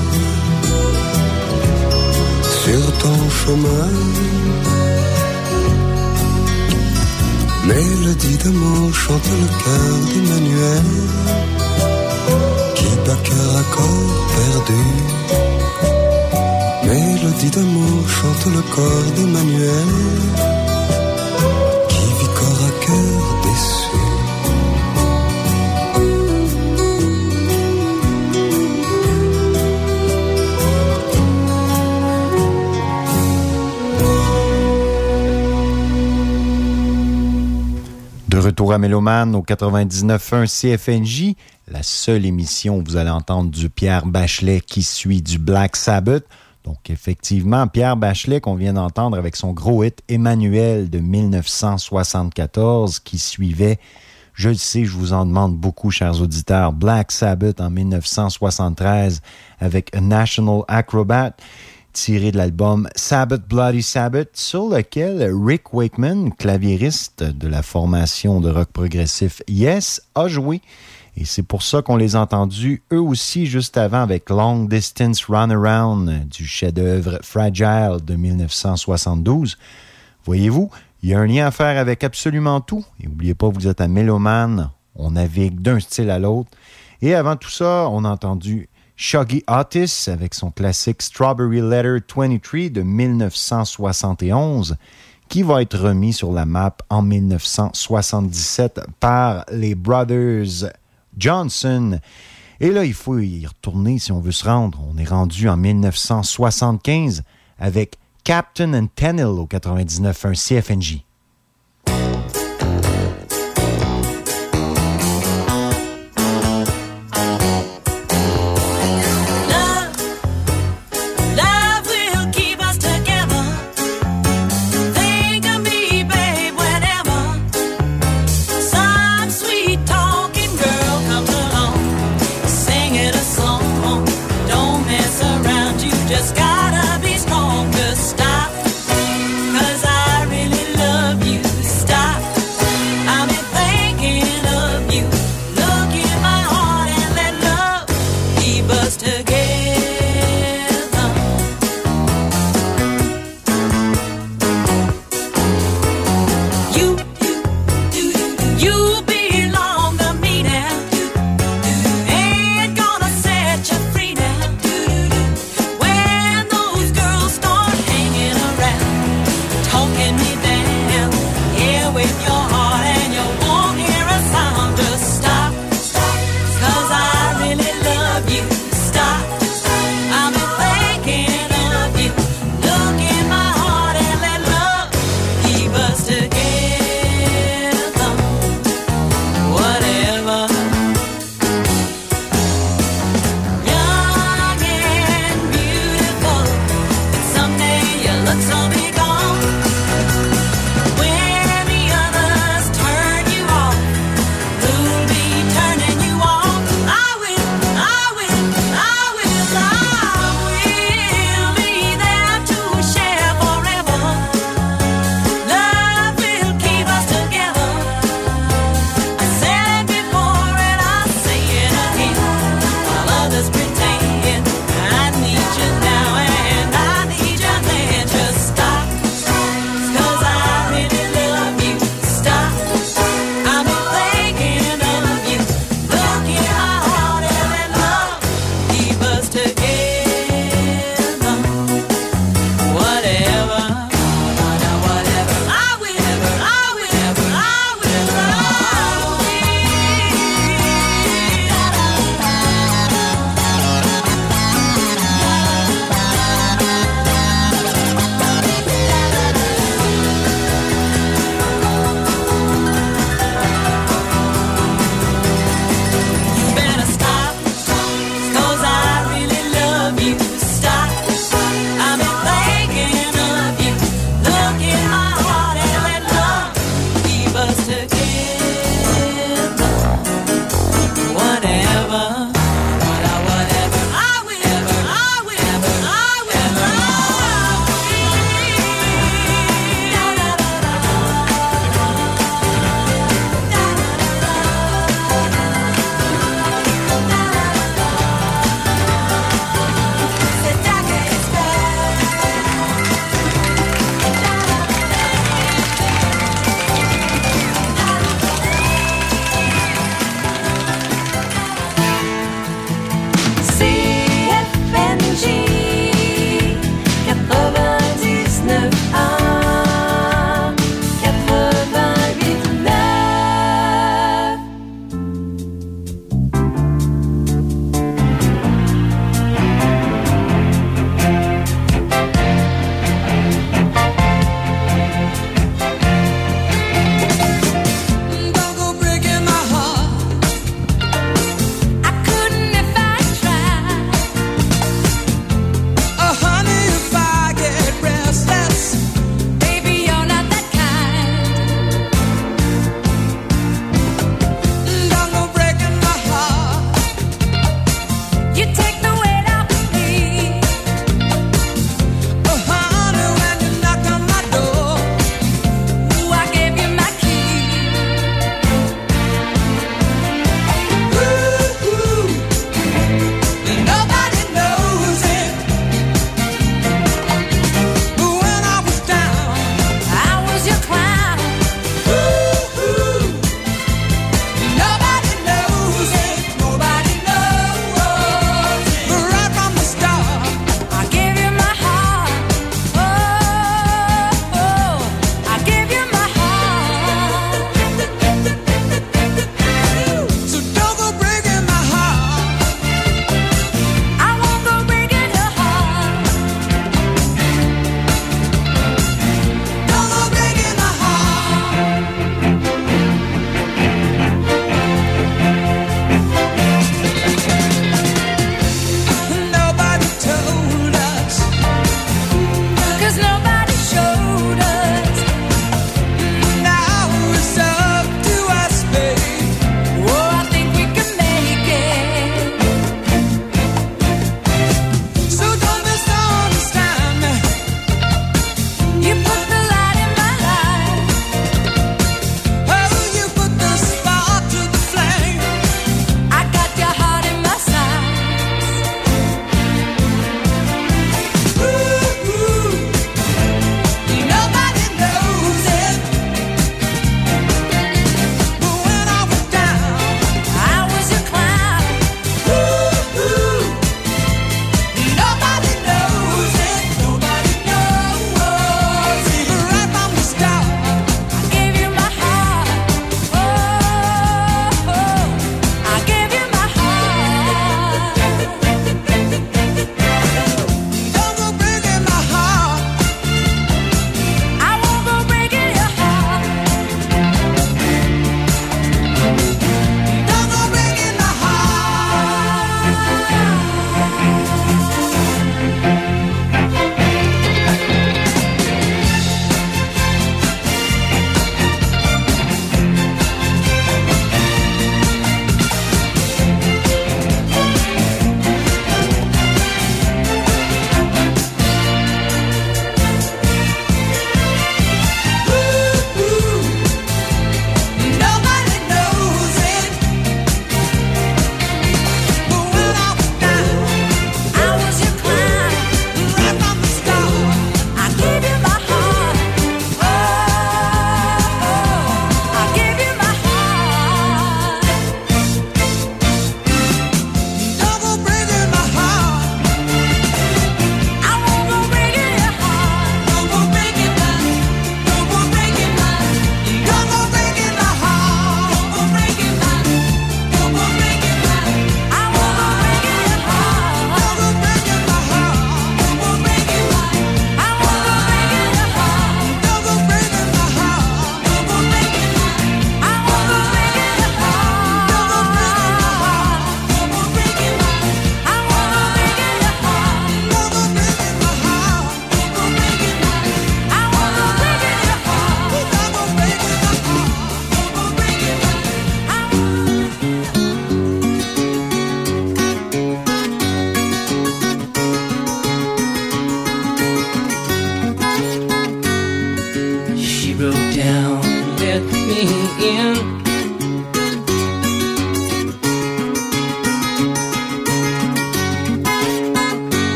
sur ton chemin. Mélodie d'amour chante le cœur d'Emmanuel qui bat cœur à corps perdu. Mélodie d'amour chante le corps d'Emmanuel qui vit corps à cœur déçu. De retour à Mélomane au 99.1 CFNJ, la seule émission où vous allez entendre du Pierre Bachelet qui suit du Black Sabbath. Donc, effectivement, Pierre Bachelet qu'on vient d'entendre avec son gros hit Emmanuel de 1974 qui suivait, je le sais, je vous en demande beaucoup, chers auditeurs, Black Sabbath en 1973 avec A National Acrobat, tiré de l'album Sabbath Bloody Sabbath, sur lequel Rick Wakeman, claviériste de la formation de rock progressif Yes, a joué. Et c'est pour ça qu'on les a entendus, eux aussi, juste avant, avec Long Distance Runaround du chef-d'œuvre Fragile de 1972. Voyez-vous, il y a un lien à faire avec absolument tout. Et n'oubliez pas, vous êtes à Mélomane, on navigue d'un style à l'autre. Et avant tout ça, on a entendu Shuggy Otis avec son classique Strawberry Letter 23 de 1971, qui va être remis sur la map en 1977 par les Brothers Johnson. Et là, il faut y retourner si on veut se rendre. On est rendu en 1975 avec Captain and Tennille au 99.1 CFNJ. Just gotta be strong to stop, 'cause I really love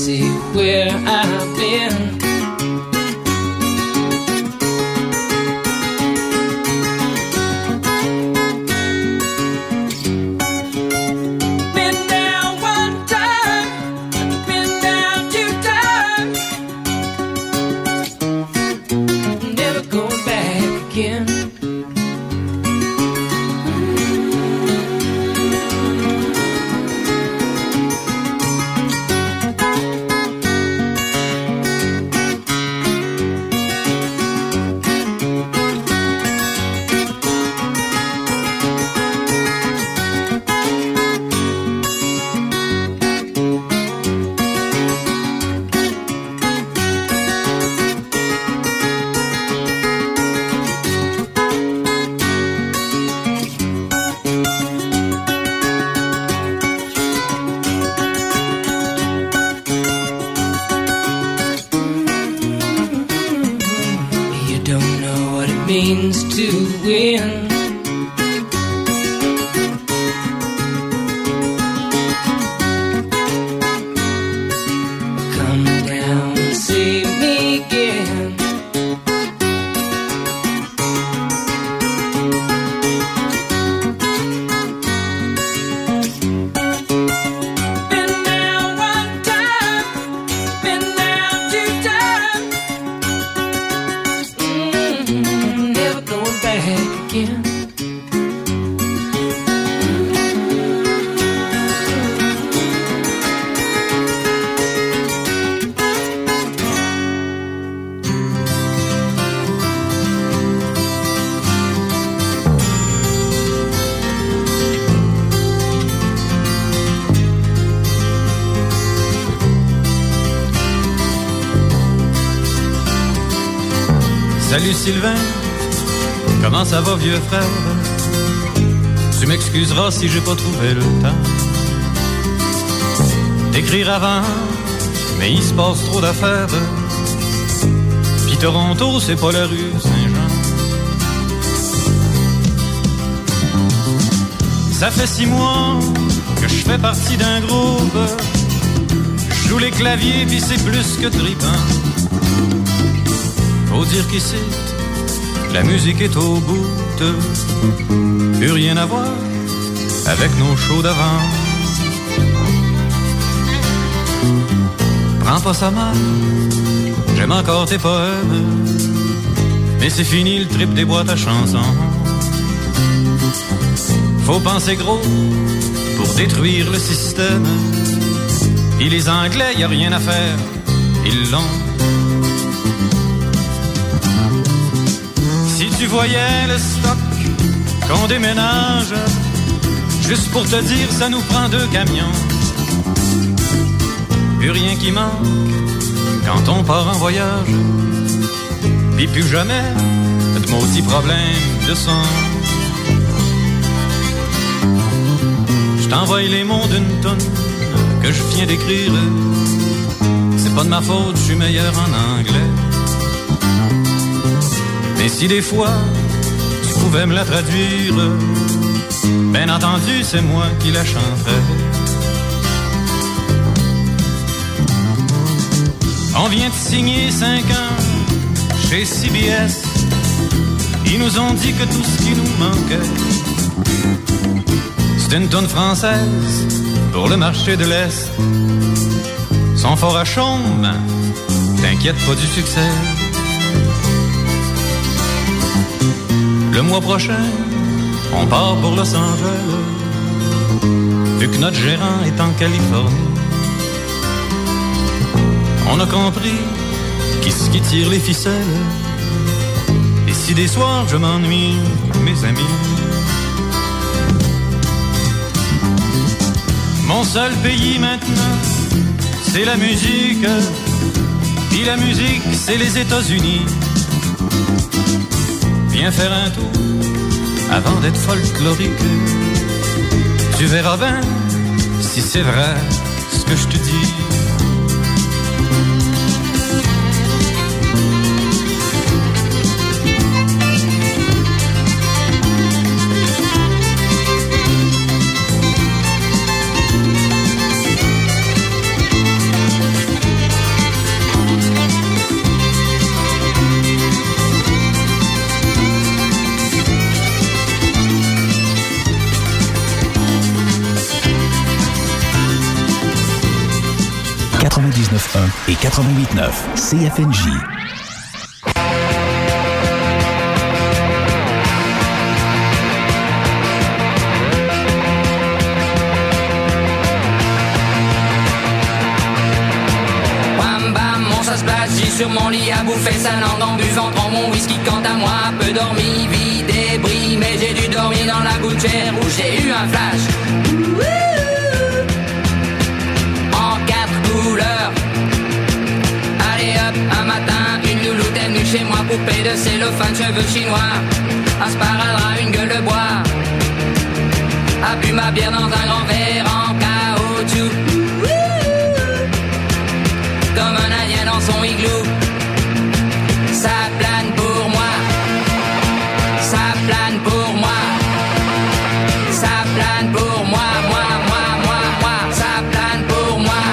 see where I've been. Been down one time, been down two times, never going back again. Means to win. Come down and see me again. Been down one time, been down two times. Never going back again. Salut Sylvain, comment ça va vieux frère? Tu m'excuseras si j'ai pas trouvé le temps d'écrire avant, mais il se passe trop d'affaires. Puis Toronto, c'est pas la rue Saint-Jean. Ça fait 6 mois que je fais partie d'un groupe. Je joue les claviers puis c'est plus que trippant. Faut dire qu'ici, la musique est au bout. Plus rien à voir avec nos shows d'avant. Prends pas ça mal, j'aime encore tes poèmes, mais c'est fini le trip des boîtes à chansons. Faut penser gros pour détruire le système. Et les Anglais, y a rien à faire, ils l'ont. Si tu voyais le stock qu'on déménage, juste pour te dire, ça nous prend 2 camions. Plus rien qui manque quand on part en voyage. Puis plus jamais de maudits problèmes de son. Je t'envoie les mots d'une tonne que je viens d'écrire. C'est pas de ma faute, je suis meilleur en anglais. Mais si des fois tu pouvais me la traduire, bien entendu c'est moi qui la chanterais. On vient de signer 5 ans chez CBS. Ils nous ont dit que tout ce qui nous manquait, c'est une toune française pour le marché de l'Est. Son fort à chaume, t'inquiète pas du succès. Le mois prochain, on part pour Los Angeles, vu que notre gérant est en Californie. On a compris qui c'est qui tire les ficelles. Et si des soirs je m'ennuie, mes amis, mon seul pays maintenant, c'est la musique. Puis la musique, c'est les États-Unis. Viens faire un tour avant d'être folklorique. Tu verras bien si c'est vrai ce que je te dis. 99.1 et 88.9 CFNJ. Sur mon lit à bouffer sa langue en buvant prends mon whisky quant à moi peu dormi, vide et bris mais j'ai dû dormir dans la gouttière où j'ai eu un flash en 4 couleurs. Allez hop, un matin une louloute est venue chez moi, poupée de cellophane, cheveux chinois, un sparadrap, une gueule de bois, a bu ma bière dans un grand verre en caoutchouc comme un indien dans son igloo. Ça plane pour moi, ça plane pour moi, ça plane pour moi, moi, ça plane pour moi.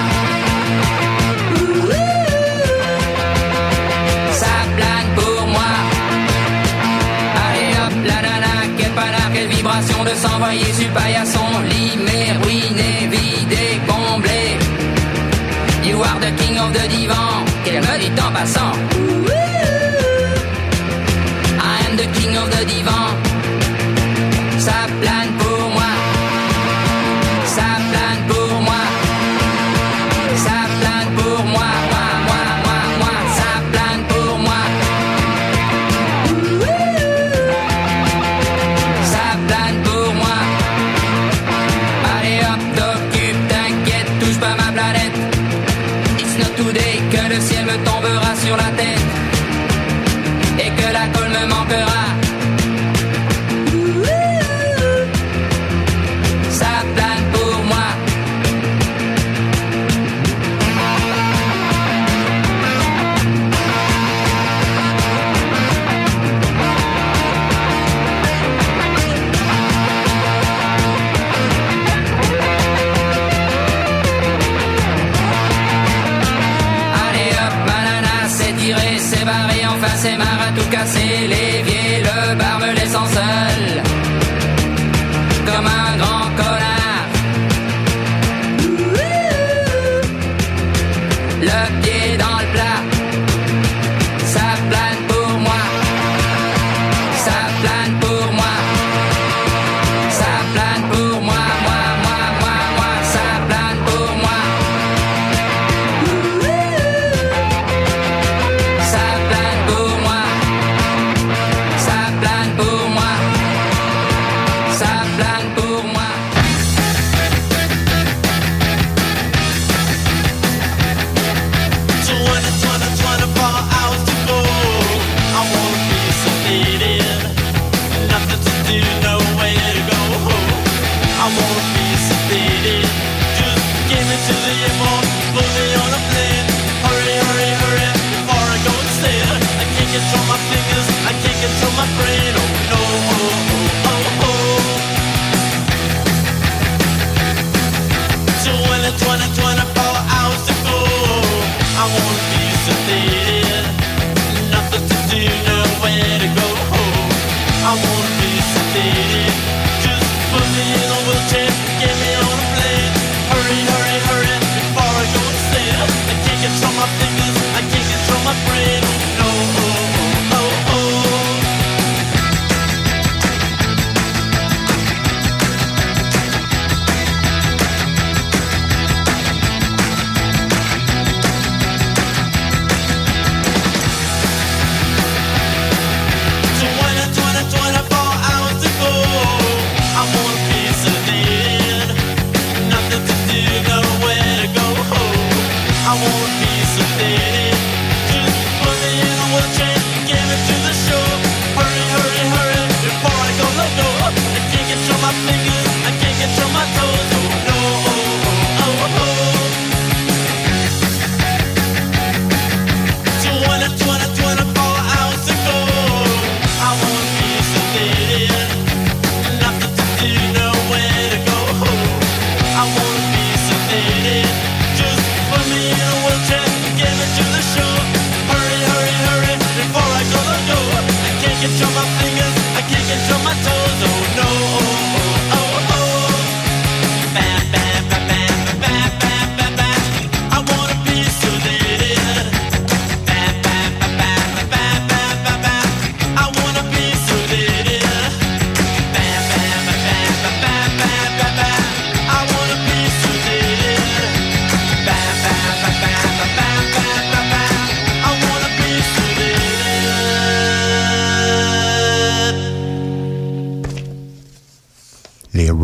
Ça plane pour moi. Allez hop, la nana, quelle panard, quelle vibration de s'envoyer sur paillasson, lit, mais ruiné, vidé, comblé. You are the king of the divan, qu'elle me dit en passant. I am the king of the divan. Ça plane pour moi, ça plane pour moi, ça plane pour moi, moi, ça plane pour moi. Ça plane pour moi. Allez hop, t'occupe, t'inquiète, touche pas ma planète. Today, que le ciel me tombera sur la tête et que la colle me manquera. Ça plane pour moi. C'est barré, enfin c'est marre à tout casser. L'évier, le bar me laissant seul comme un grand connard. Le pied dans le plat. Ça plane pour moi. Ça plane pour moi. Ça plane pour moi. Moi. Ça plane pour moi.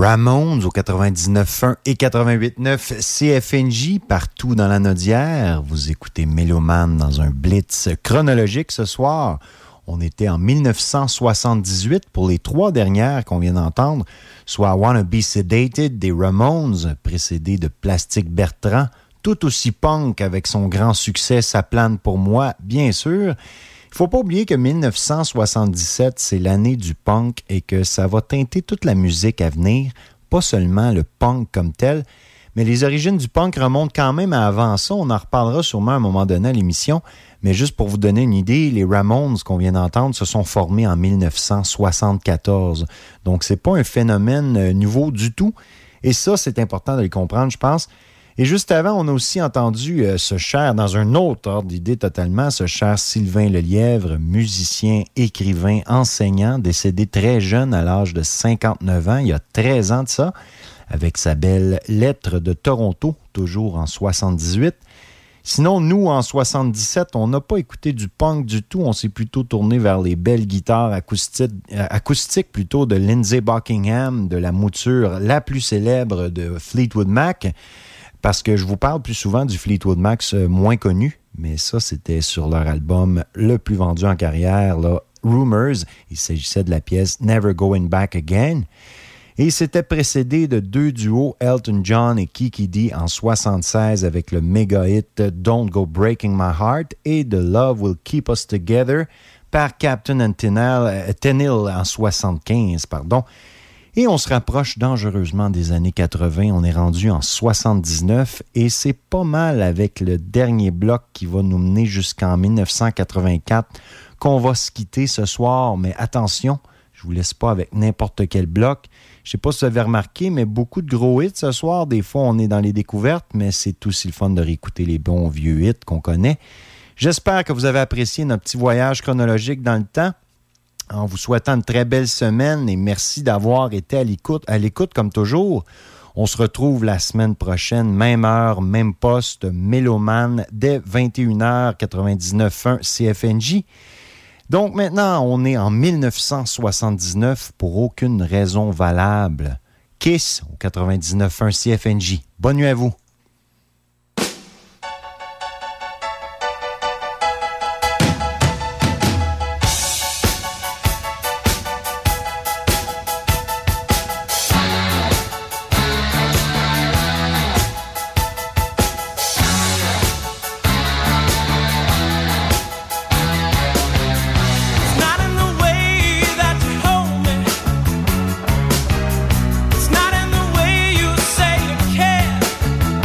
Ramones au 99.1 et 88.9 CFNJ partout dans la Nodière. Vous écoutez Mélomane dans un blitz chronologique ce soir. On était en 1978 pour les trois dernières qu'on vient d'entendre, soit Wanna Be Sedated des Ramones, précédé de Plastic Bertrand, tout aussi punk avec son grand succès Ça plane pour moi, bien sûr. Il ne faut pas oublier que 1977, c'est l'année du punk et que ça va teinter toute la musique à venir, pas seulement le punk comme tel, mais les origines du punk remontent quand même à avant ça. On en reparlera sûrement à un moment donné à l'émission, mais juste pour vous donner une idée, les Ramones qu'on vient d'entendre se sont formés en 1974. Donc, c'est pas un phénomène nouveau du tout. Et ça, c'est important de le comprendre, je pense. Et juste avant, on a aussi entendu ce cher, dans un autre ordre d'idée totalement, ce cher Sylvain Lelièvre, musicien, écrivain, enseignant, décédé très jeune à l'âge de 59 ans, il y a 13 ans de ça, avec sa belle Lettre de Toronto, toujours en 78. Sinon, nous, en 77, on n'a pas écouté du punk du tout. On s'est plutôt tourné vers les belles guitares acoustiques plutôt de Lindsey Buckingham, de la mouture la plus célèbre de Fleetwood Mac, parce que je vous parle plus souvent du Fleetwood Mac moins connu, mais ça, c'était sur leur album le plus vendu en carrière, là, Rumors. Il s'agissait de la pièce Never Going Back Again. Et c'était précédé de deux duos, Elton John et Kiki Dee en 76 avec le méga hit Don't Go Breaking My Heart et The Love Will Keep Us Together par Captain and Tennille en 75, pardon. Et on se rapproche dangereusement des années 80. On est rendu en 79 et c'est pas mal avec le dernier bloc qui va nous mener jusqu'en 1984 qu'on va se quitter ce soir. Mais attention, je vous laisse pas avec n'importe quel bloc. Je sais pas si vous avez remarqué, mais beaucoup de gros hits ce soir. Des fois, on est dans les découvertes, mais c'est aussi le fun de réécouter les bons vieux hits qu'on connaît. J'espère que vous avez apprécié notre petit voyage chronologique dans le temps. En vous souhaitant une très belle semaine et merci d'avoir été à l'écoute comme toujours. On se retrouve la semaine prochaine, même heure, même poste, Mélomane, dès 21h, 99.1 CFNJ. Donc maintenant, on est en 1979 pour aucune raison valable. Kiss au 99.1 CFNJ. Bonne nuit à vous. It's not in the way you say you care.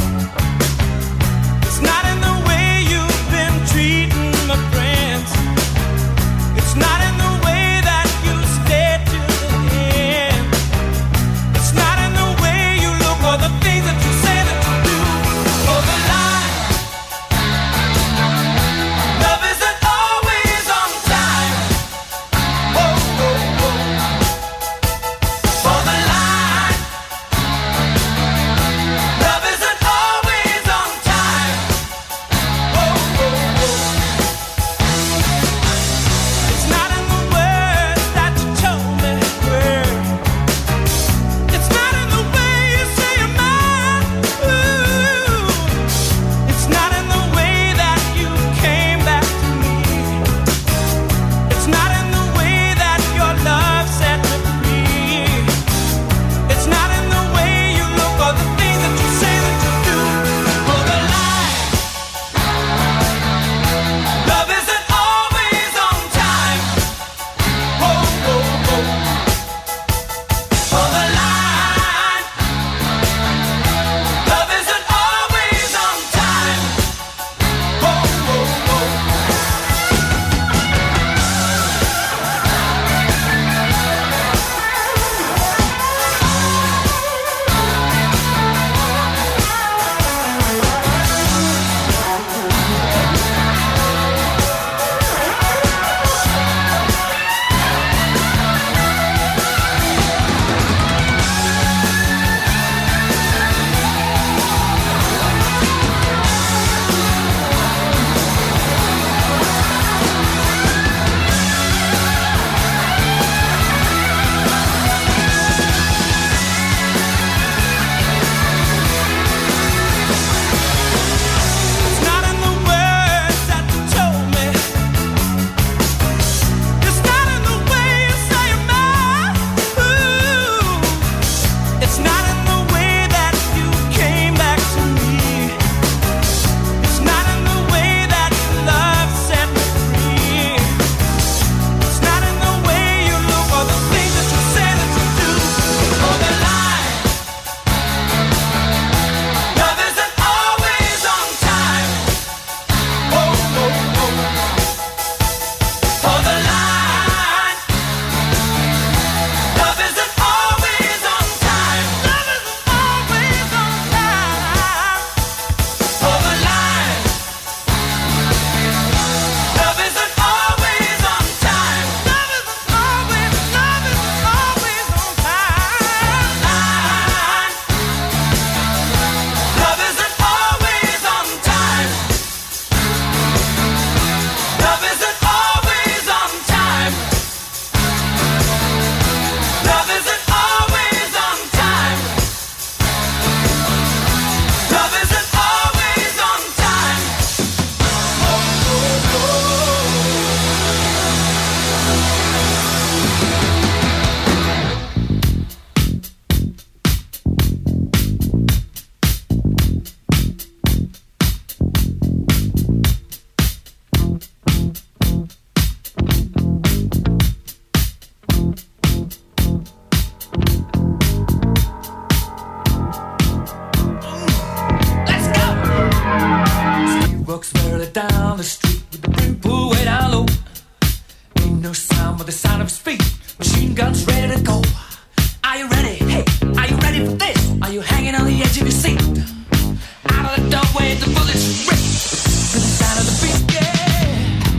folks barely down the street with the brim pulled way down low. Ain't no sound but the sound of his feet. Machine guns ready to go. Are you ready? Hey, are you ready for this? Are you hanging on the edge of your seat? Out of the doorway, the bullets rip to the sound of the beat. Yeah.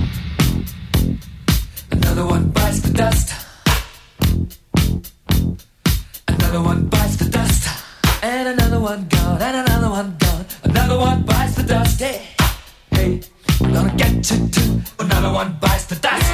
Another one bites the dust. Another one bites the dust. And another one gone. And another one gone. Another one bites the dust. Hey, hey, I'm gonna get you too. Another one bites the dust.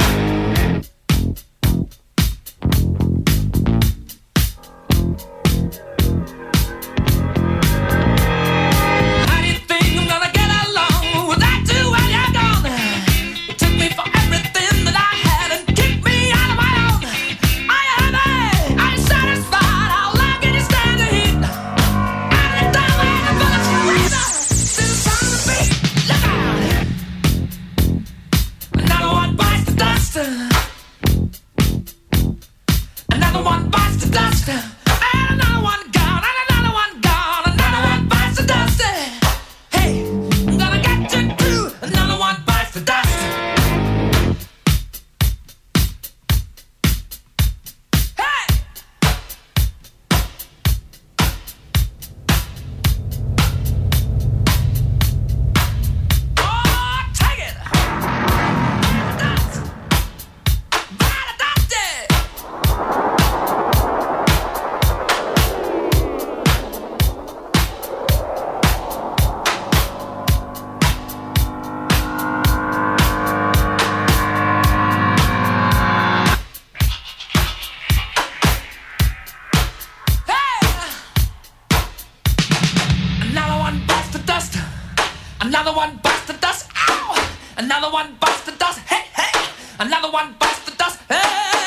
Another one bites the dust. Ow! Another one bites the dust. Hey, hey! Another one bites the dust. Hey!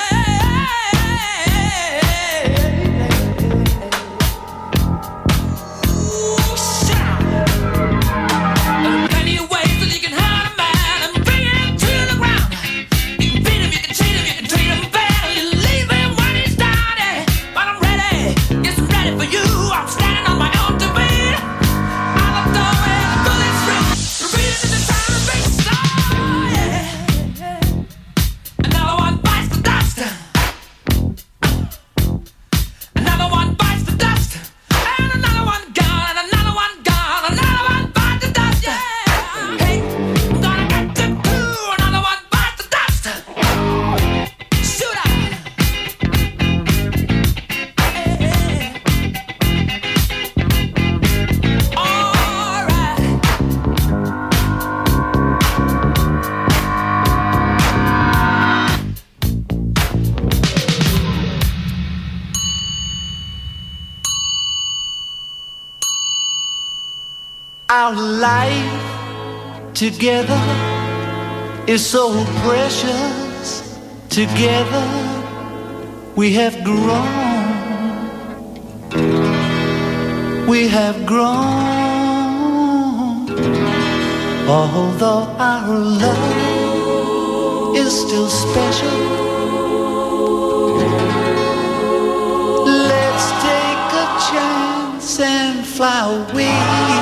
Ooh, shout! There are plenty of ways that you can hurt a man and bring him to the ground. You can beat him, you can cheat him, you can treat him bad, or you leave him when he's down. Yeah. But I'm ready, yes, I'm ready for you. I'm standing on my own to beat. Out of the way, the bullets ring. Repeating in the time of big star. Yeah. Another one bites the dust. Another one bites the dust. And another one gone, and another one gone. Another one bites the dust. Yeah. Hey, I'm gonna get you too. Another one bites the dust. Shoot out. All right. Our life together is so precious. Together we have grown. We have grown. Although our love is still special, let's take a chance and fly away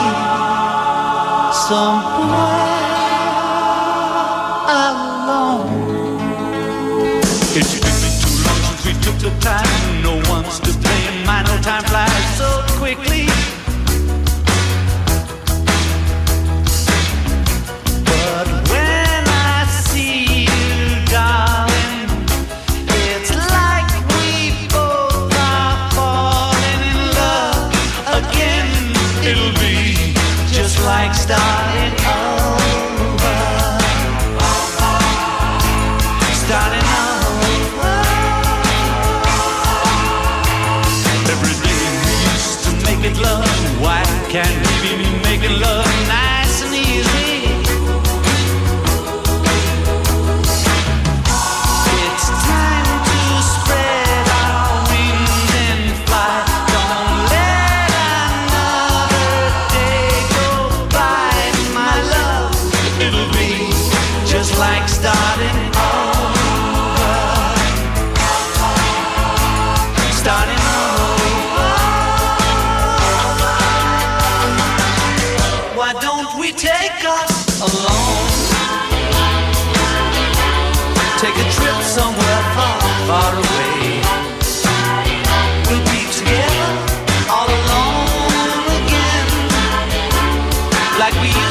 somewhere alone. It took me too long since we took the time. No one's to blame. My no time flies so quickly. But when I see you, darling, it's like we both are falling in love again. It'll be just like starting over. Starting over. Every day we used to make it love. Why can't we be making love nice and easy? It's time to spread our wings and fly. Don't let another day go by, my love. It'll be just like starting over. Starting over. Why don't we take take us alone. Take a trip somewhere far, far away. We'll be together all alone again, like we used